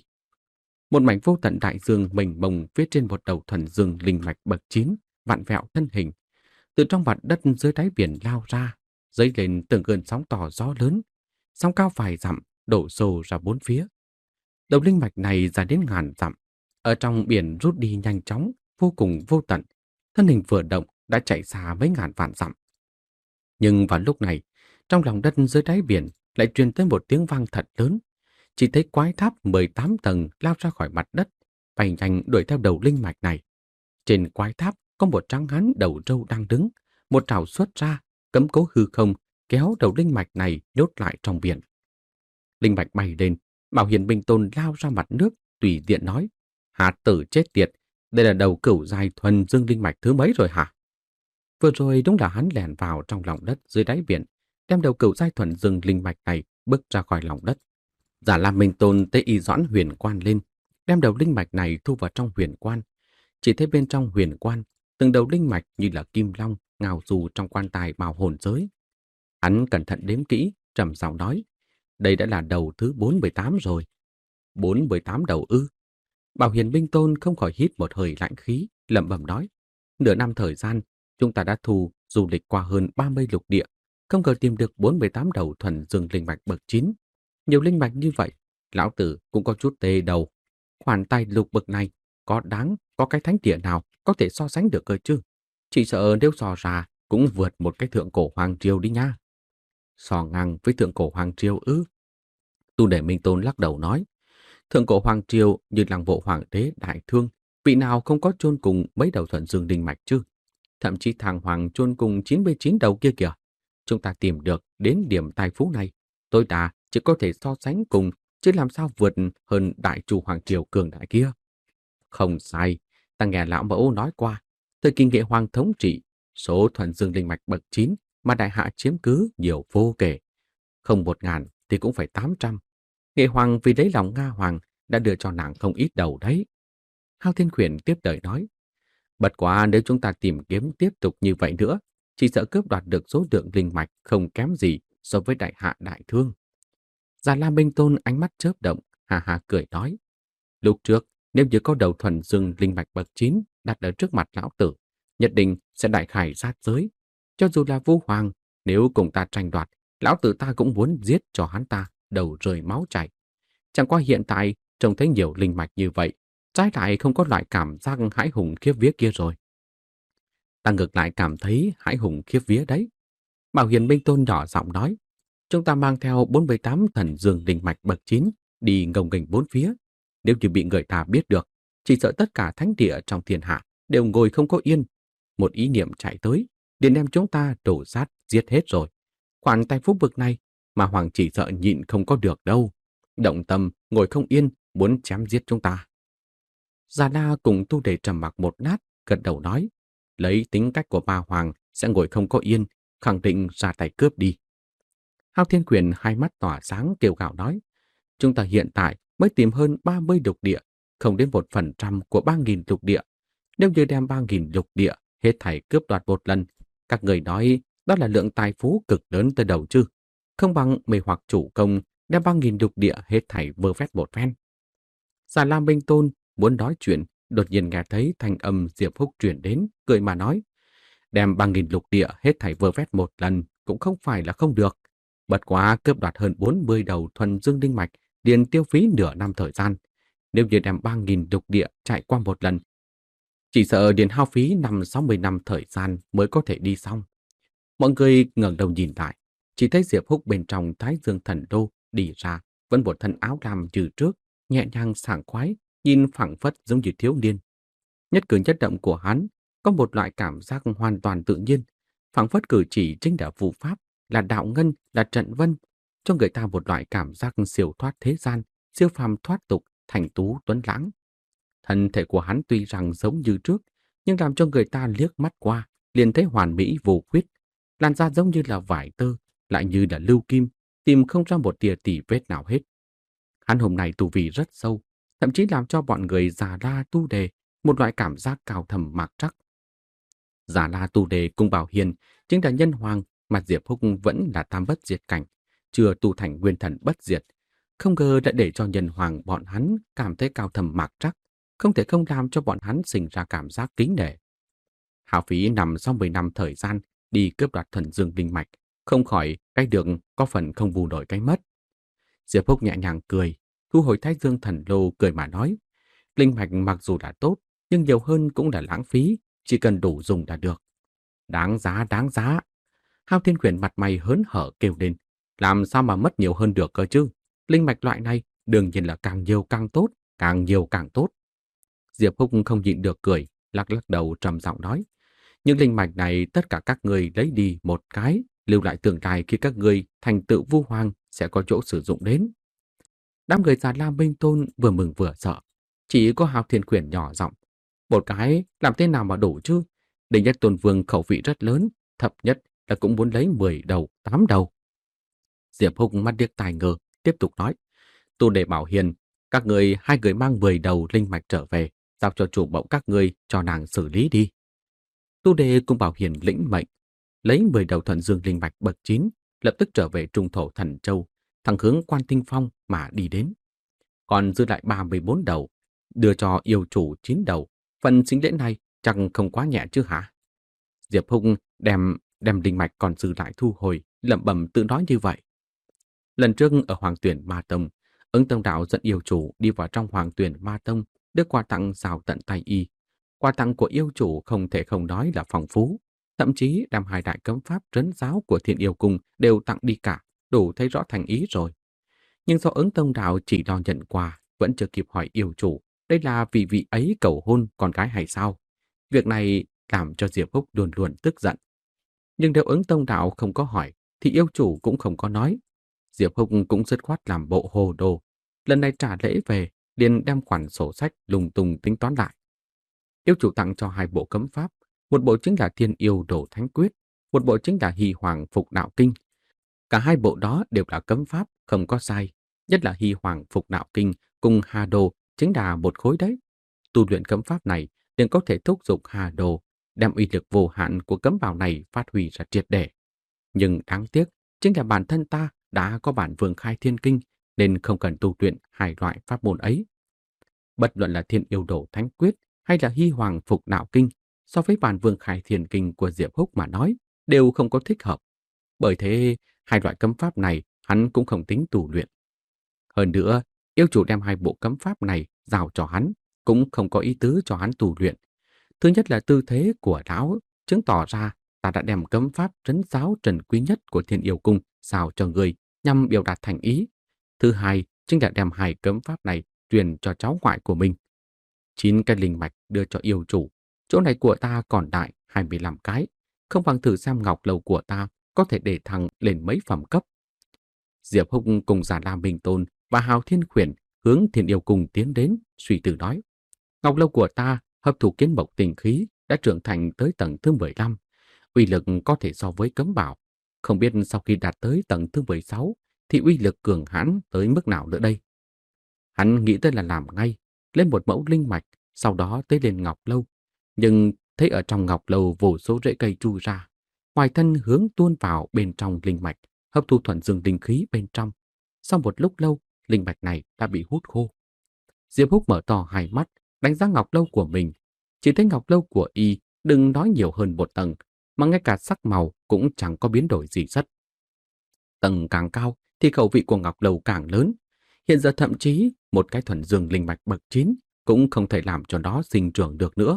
Một mảnh vô tận đại dương mênh mông phía trên một đầu thuần dương linh mạch bậc chín, vặn vẹo thân hình, từ trong mặt đất dưới đáy biển lao ra, dấy lên từng cơn sóng to gió lớn, sóng cao vài dặm đổ xô ra bốn phía. Đầu linh mạch này dài đến ngàn dặm, ở trong biển rút đi nhanh chóng, vô cùng vô tận, thân hình vừa động đã chạy xa mấy ngàn vạn dặm. Nhưng vào lúc này, trong lòng đất dưới đáy biển lại truyền tới một tiếng vang thật lớn. Chỉ thấy quái tháp mười tám tầng lao ra khỏi mặt đất, bay nhanh đuổi theo đầu linh mạch này. Trên quái tháp có một tráng hán đầu râu đang đứng, một trảo xuất ra, cấm cố hư không, kéo đầu linh mạch này nhốt lại trong biển. Linh mạch bay lên, Bảo Hiền Binh Tôn lao ra mặt nước, tùy tiện nói: "Hạ tử chết tiệt, Đây là đầu cửu giai thuần dương linh mạch thứ mấy rồi hả? Vừa rồi đúng là hắn lẻn vào trong lòng đất dưới đáy biển, đem đầu cửu giai thuần dương linh mạch này bước ra khỏi lòng đất. Giả Lam Minh Tôn tế y doãn huyền quan lên, đem đầu linh mạch này thu vào trong huyền quan. Chỉ thấy bên trong huyền quan, từng đầu linh mạch như là kim long ngào du trong quan tài bào hồn giới. Hắn cẩn thận đếm kỹ, trầm giọng nói, đây đã là đầu thứ bốn mươi tám rồi. bốn mươi tám đầu ư? Bảo Hiền Minh Tôn không khỏi hít một hơi lạnh khí, lẩm bẩm nói, nửa năm thời gian, chúng ta đã thu du lịch qua hơn ba mươi lục địa, không ngờ tìm được bốn mươi tám đầu thuần dương linh mạch bậc chín. Nhiều linh mạch như vậy, lão tử cũng có chút tê đầu. Khoản tài lục bậc này có đáng, có cái thánh địa nào có thể so sánh được cơ chứ? Chỉ sợ nếu so ra cũng vượt một cái thượng cổ hoàng triều đi nha. So ngang với thượng cổ hoàng triều ư? Tu Đề Minh Tôn lắc đầu nói, thượng cổ hoàng triều như Lăng Bộ hoàng đế đại thương, vị nào không có chôn cùng mấy đầu thuần dương linh mạch chứ? Thậm chí thằng hoàng chôn cùng chín mươi chín đầu kia kìa. Chúng ta tìm được đến điểm tài phú này, tối đa chỉ có thể so sánh cùng, chứ làm sao vượt hơn đại chu hoàng triều cường đại kia. Không sai, ta nghe lão mẫu nói qua, thời kỳ Nghệ Hoàng thống trị, số thuần dương linh mạch bậc chín mà đại hạ chiếm cứ nhiều vô kể. Không một ngàn thì cũng phải tám trăm. Nghệ Hoàng vì lấy lòng Nga Hoàng đã đưa cho nàng không ít đầu đấy. Hao Thiên Khuyển tiếp lời nói, bất quá nếu chúng ta tìm kiếm tiếp tục như vậy nữa, chỉ sợ cướp đoạt được số lượng linh mạch không kém gì so với đại hạ đại thương. Già La Minh Tôn ánh mắt chớp động, hà hà cười nói, lúc trước nếu như có đầu thuần dương linh mạch bậc chín đặt ở trước mặt lão tử, nhất định sẽ đại khải sát giới. Cho dù là Vũ Hoàng, nếu cùng ta tranh đoạt, lão tử ta cũng muốn giết cho hắn ta đầu rơi máu chảy. Chẳng qua hiện tại trông thấy nhiều linh mạch như vậy, trái lại không có loại cảm giác hãi hùng khiếp vía kia rồi. Ta ngược lại cảm thấy hãi hùng khiếp vía đấy. Bảo Hiền Minh Tôn nhỏ giọng nói, chúng ta mang theo bốn mươi tám thần dương linh mạch bậc chín đi ngông nghênh bốn phía. Nếu như bị người ta biết được, chỉ sợ tất cả thánh địa trong thiên hạ đều ngồi không có yên. Một ý niệm chạy tới, liền đem chúng ta đổ sát giết hết rồi. Khoản tài phú bực này mà Hoàng chỉ sợ nhịn không có được đâu. Động tâm, ngồi không yên, muốn chém giết chúng ta. Già La cùng Tu Đề trầm mặc một lát, gật đầu nói, lấy tính cách của ba Hoàng sẽ ngồi không có yên, khẳng định ra tay cướp đi. Hao Thiên Quyền hai mắt tỏa sáng kêu gào nói, chúng ta hiện tại mới tìm hơn ba mươi lục địa, không đến một phần trăm của ba nghìn lục địa. Nếu như đem ba nghìn lục địa hết thảy cướp đoạt một lần, các người nói đó là lượng tài phú cực lớn tới đầu chứ. Không bằng mê hoặc chủ công đem ba nghìn lục địa hết thảy vơ vét một phen. Già Lam Minh Tôn muốn nói chuyện, đột nhiên nghe thấy thanh âm Diệp Húc truyền đến, cười mà nói, đem ba nghìn lục địa hết thảy vơ vét một lần cũng không phải là không được. Bất quá cướp đoạt hơn bốn mươi đầu thuần dương linh mạch liền tiêu phí nửa năm thời gian. Nếu như đem ba nghìn lục địa chạy qua một lần, chỉ sợ liền hao phí năm sáu mươi năm thời gian mới có thể đi xong. Mọi người ngẩng đầu nhìn lại, chỉ thấy Diệp Húc bên trong Thái Dương Thần Đô đi ra, vẫn một thân áo lam như trước, nhẹ nhàng sảng khoái, nhìn phảng phất giống như thiếu niên. Nhất cử nhất động của hắn có một loại cảm giác hoàn toàn tự nhiên, phảng phất cử chỉ chính là phù pháp, là đạo ngân, là trận vân, cho người ta một loại cảm giác siêu thoát thế gian, siêu phàm thoát tục, thành tú tuấn lãng. Thân thể của hắn tuy rằng giống như trước, nhưng làm cho người ta liếc mắt qua, liền thấy hoàn mỹ vô khuyết. Làn da giống như là vải tơ, lại như là lưu kim, tìm không ra một tia tỉ vết nào hết. Hắn hôm nay tu vi rất sâu, thậm chí làm cho bọn người Già La Tu Đề một loại cảm giác cao thầm mạc trắc. Già La Tu Đề cùng Bảo Hiền chính là nhân hoàng mà Diệp Húc vẫn là tam bất diệt cảnh, chưa tu thành nguyên thần bất diệt. Không ngờ đã để cho nhân hoàng bọn hắn cảm thấy cao thầm mạc trắc, không thể không làm cho bọn hắn sinh ra cảm giác kính nể. Hao phí nằm sau mười năm thời gian đi cướp đoạt thần dương linh mạch, không khỏi cái được có phần không bù nổi cái mất. Diệp Húc nhẹ nhàng cười, thu hồi Thái Dương Thần Lô cười mà nói, linh mạch mặc dù đã tốt, nhưng nhiều hơn cũng là lãng phí, chỉ cần đủ dùng là được. Đáng giá, đáng giá. Hao Thiên Khuyển mặt mày hớn hở kêu lên, làm sao mà mất nhiều hơn được cơ chứ? Linh mạch loại này đương nhiên là càng nhiều càng tốt, càng nhiều càng tốt. Diệp Húc không nhịn được cười, lắc lắc đầu trầm giọng nói, những linh mạch này tất cả các người lấy đi một cái, lưu lại tương lai khi các người thành tựu Vu Hoàng sẽ có chỗ sử dụng đến. Đám người Già La Minh Tôn vừa mừng vừa sợ, chỉ có Hao Thiên Khuyển nhỏ giọng, Một cái làm thế nào mà đủ chứ? Đệ nhất tôn vương khẩu vị rất lớn, thấp nhất là cũng muốn lấy mười đầu, tám đầu. Diệp Húc mắt điếc tai ngơ, tiếp tục nói. Tu Đề bảo Hiền, các người hai người mang mười đầu linh mạch trở về, giao cho chủ mẫu các ngươi cho nàng xử lý đi. Tu Đề cùng Bảo Hiền lĩnh mệnh, lấy mười đầu thuần dương linh mạch bậc chín, lập tức trở về trung thổ Thần Châu, thẳng hướng Quan Tinh Phong mà đi đến. Còn dư lại ba mươi bốn đầu, đưa cho yêu chủ chín đầu, phần sinh lễ này chẳng không quá nhẹ chứ hả? Diệp Húc đem đem linh mạch còn dư lại thu hồi, lẩm bẩm tự nói như vậy. Lần trước ở Hoàng Tuyển Ma Tông, Ứng Tông Đạo dẫn yêu chủ đi vào trong Hoàng Tuyển Ma Tông, đưa quà tặng giao tận tay y. Quà tặng của yêu chủ không thể không nói là phong phú, thậm chí đem hai đại cấm pháp trấn giáo của Thiên Yêu Cung đều tặng đi cả, đủ thấy rõ thành ý rồi. Nhưng do Ứng Tông Đạo chỉ lo nhận quà, vẫn chưa kịp hỏi yêu chủ, đây là vì vị ấy cầu hôn con gái hay sao? Việc này làm cho Diệp Húc luôn luôn tức giận. Nhưng nếu Ứng Tông Đạo không có hỏi, thì yêu chủ cũng không có nói. Diệp Húc cũng dứt khoát làm bộ hồ đồ. Lần này trả lễ về, liền đem khoản sổ sách lùng tung tính toán lại. Yêu chủ tặng cho hai bộ cấm pháp, một bộ chính là Thiên Yêu Đồ Thánh Quyết, một bộ chính là Hy Hoàng Phục Đạo Kinh. Cả hai bộ đó đều là cấm pháp, không có sai. Nhất là Hy Hoàng Phục Đạo Kinh cùng Hà Đồ chính là một khối đấy. Tu luyện cấm pháp này liền có thể thúc giục Hà Đồ, đem uy lực vô hạn của cấm bảo này phát huy ra triệt để. Nhưng đáng tiếc, chính là bản thân ta đã có bản Vương Khai Thiên Kinh, nên không cần tu luyện hai loại pháp môn ấy. Bất luận là Thiên Yêu Đồ Thánh Quyết hay là Hy Hoàng Phục Đạo Kinh, so với bản Vương Khai Thiên Kinh của Diệp Húc mà nói, đều không có thích hợp. Bởi thế, hai loại cấm pháp này hắn cũng không tính tu luyện. Hơn nữa, yêu chủ đem hai bộ cấm pháp này giao cho hắn, cũng không có ý tứ cho hắn tu luyện. Thứ nhất là tư thế của lão, chứng tỏ ra ta đã đem cấm pháp trấn giáo trần quý nhất của Thiên Yêu Cung giao cho người nhằm biểu đạt thành ý. Thứ hai chính là đem hai cấm pháp này truyền cho cháu ngoại của mình. Chín cái linh mạch đưa cho yêu chủ, chỗ này của ta còn đại hai mươi lăm cái, không bằng thử xem ngọc lầu của ta có thể để thăng lên mấy phẩm cấp. Diệp Húc cùng Già La Minh Tôn và Hào Thiên Khuyển hướng Thiên Yêu Cung tiến đến, suy tư nói. Ngọc lâu của ta hấp thụ kiến mộc tinh khí đã trưởng thành tới tầng thứ mười lăm, uy lực có thể so với cấm bảo. Không biết sau khi đạt tới tầng thứ mười sáu thì uy lực cường hãn tới mức nào nữa đây. Hắn nghĩ tới là làm ngay, lên một mẫu linh mạch, sau đó tới lên ngọc lâu. Nhưng thấy ở trong ngọc lâu vô số rễ cây tru ra, ngoài thân hướng tuôn vào bên trong linh mạch, hấp thu thuần dương linh khí bên trong. Sau một lúc lâu, linh mạch này đã bị hút khô. Diệp Húc mở to hai mắt, đánh giá ngọc lâu của mình. Chỉ thấy ngọc lâu của y đừng nói nhiều hơn một tầng, mà ngay cả sắc màu cũng chẳng có biến đổi gì rất. Tầng càng cao thì khẩu vị của ngọc lâu càng lớn. Hiện giờ thậm chí một cái thuần dương linh mạch bậc chín cũng không thể làm cho nó sinh trưởng được nữa.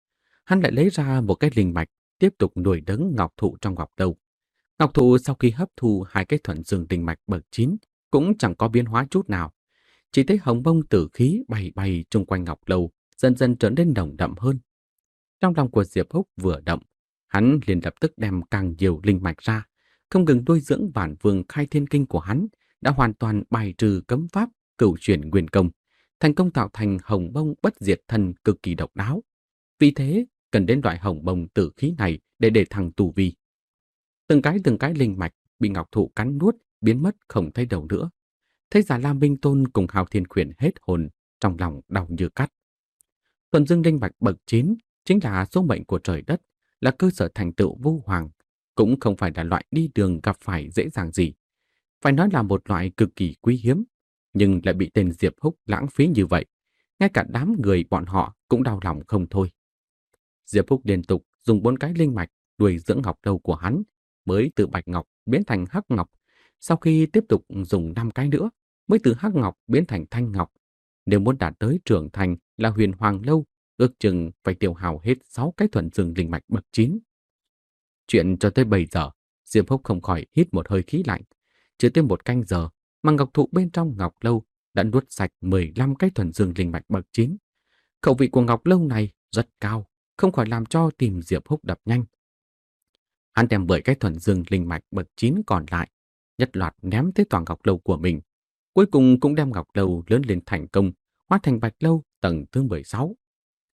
Hắn lại lấy ra một cái linh mạch, tiếp tục nuôi nấng ngọc thụ trong ngọc lâu. Ngọc thụ sau khi hấp thu hai cái thuần dương linh mạch bậc chín cũng chẳng có biến hóa chút nào. Chỉ thấy hồng bông tử khí bay bay chung quanh ngọc lâu, dần dần trở nên nồng đậm hơn. Trong lòng của Diệp Húc vừa động, hắn liền lập tức đem càng nhiều linh mạch ra, không ngừng nuôi dưỡng bản Vương Khai Thiên Kinh của hắn, đã hoàn toàn bài trừ cấm pháp cửu chuyển nguyên công, thành công tạo thành hồng bông bất diệt thân cực kỳ độc đáo. Vì thế, cần đến loại hồng bông tử khí này để để thăng tu vi. Từng cái từng cái linh mạch bị ngọc thụ cắn nuốt, biến mất không thấy đâu nữa. Thấy Già La Minh Tôn cùng Hào Thiên Khuyển hết hồn, trong lòng đau như cắt. Thuần dương linh mạch bậc chín chính là số mệnh của trời đất, là cơ sở thành tựu vô hoàng, cũng không phải là loại đi đường gặp phải dễ dàng gì. Phải nói là một loại cực kỳ quý hiếm, nhưng lại bị tên Diệp Húc lãng phí như vậy. Ngay cả đám người bọn họ cũng đau lòng không thôi. Diệp Húc liên tục dùng bốn cái linh mạch đuổi dưỡng ngọc lâu của hắn, mới từ bạch ngọc biến thành hắc ngọc. Sau khi tiếp tục dùng năm cái nữa, mới từ hắc ngọc biến thành thanh ngọc. Nếu muốn đạt tới trưởng thành là huyền hoàng lâu, ước chừng phải tiêu hao hết sáu cái thuần dương linh mạch bậc chín. Chuyện cho tới bây giờ, Diệp Húc không khỏi hít một hơi khí lạnh. Chưa tới một canh giờ mà ngọc thụ bên trong ngọc lâu đã nuốt sạch mười lăm cái thuần dương linh mạch bậc chín. Khẩu vị của ngọc lâu này rất cao, không khỏi làm cho tim Diệp Húc đập nhanh. Hắn đem mười cái thuần dương linh mạch bậc chín còn lại, nhất loạt ném tới toàn ngọc lâu của mình. Cuối cùng cũng đem ngọc lâu lớn lên thành công, hóa thành bạch lâu tầng thứ mười sáu.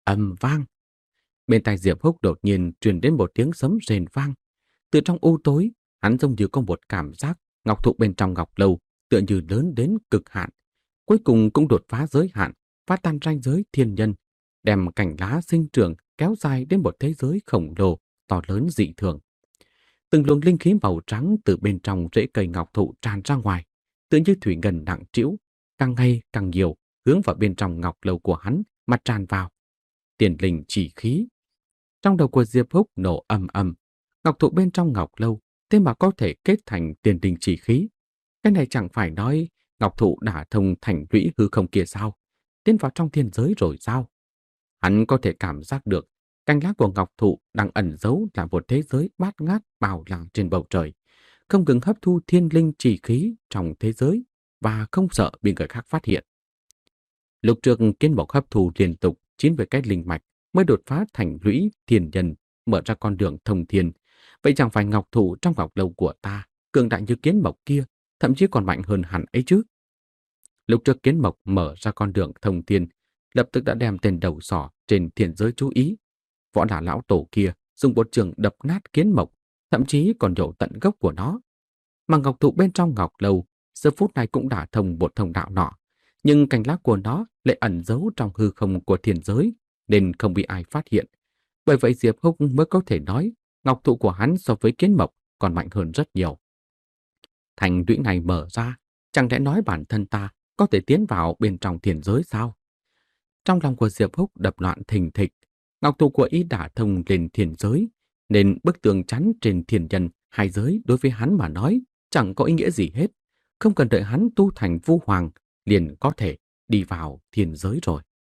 Ầm vang. Bên tai Diệp Húc đột nhiên truyền đến một tiếng sấm rền vang. Từ trong u tối, hắn giống như có một cảm giác ngọc thụ bên trong ngọc lâu tựa như lớn đến cực hạn. Cuối cùng cũng đột phá giới hạn, phá tan ranh giới thiên nhân, đem cành lá sinh trưởng kéo dài đến một thế giới khổng lồ, to lớn dị thường. Từng luồng linh khí màu trắng từ bên trong rễ cây ngọc thụ tràn ra ngoài, tựa như thủy ngân nặng trĩu, càng ngày càng nhiều, hướng vào bên trong ngọc lâu của hắn mà tràn vào. Tiền linh chỉ khí. Trong đầu của Diệp Húc nổ ầm ầm, ngọc thụ bên trong ngọc lâu, thế mà có thể kết thành tiền linh chỉ khí. Cái này chẳng phải nói ngọc thụ đả thông thành lũy hư không kia sao? Tiến vào trong thiên giới rồi sao? Hắn có thể cảm giác được cành lá của ngọc thụ đang ẩn giấu là một thế giới bát ngát bao la trên bầu trời, không ngừng hấp thu thiên linh chỉ khí trong thế giới và không sợ bị người khác phát hiện. Lúc trước Kiến Mộc hấp thu liên tục chín về cái linh mạch mới đột phá thành lũy thiên nhân, mở ra con đường thông thiên. Vậy chẳng phải ngọc thụ trong ngọc lâu của ta cường đại như Kiến Mộc kia, thậm chí còn mạnh hơn hẳn ấy chứ? Lúc trước Kiến Mộc mở ra con đường thông thiên, lập tức đã đem tên đầu sỏ trên thiên giới chú ý. Võ Đả lão tổ kia dùng một trường đập nát Kiến Mộc, thậm chí còn nhổ tận gốc của nó. Mà ngọc thụ bên trong ngọc lâu giờ phút này cũng đã thông một thông đạo nọ, nhưng cành lá của nó lại ẩn giấu trong hư không của thiên giới, nên không bị ai phát hiện. Bởi vậy Diệp Húc mới có thể nói ngọc thụ của hắn so với Kiến Mộc còn mạnh hơn rất nhiều. Thành lũy này mở ra, chẳng lẽ nói bản thân ta có thể tiến vào bên trong thiên giới sao? Trong lòng của Diệp Húc đập loạn thình thịch. Ngọc thụ của y đã thông lên thiên giới, nên bức tường chắn trên thiên nhân hai giới đối với hắn mà nói chẳng có ý nghĩa gì hết. Không cần đợi hắn tu thành Vu Hoàng, liền có thể đi vào thiên giới rồi.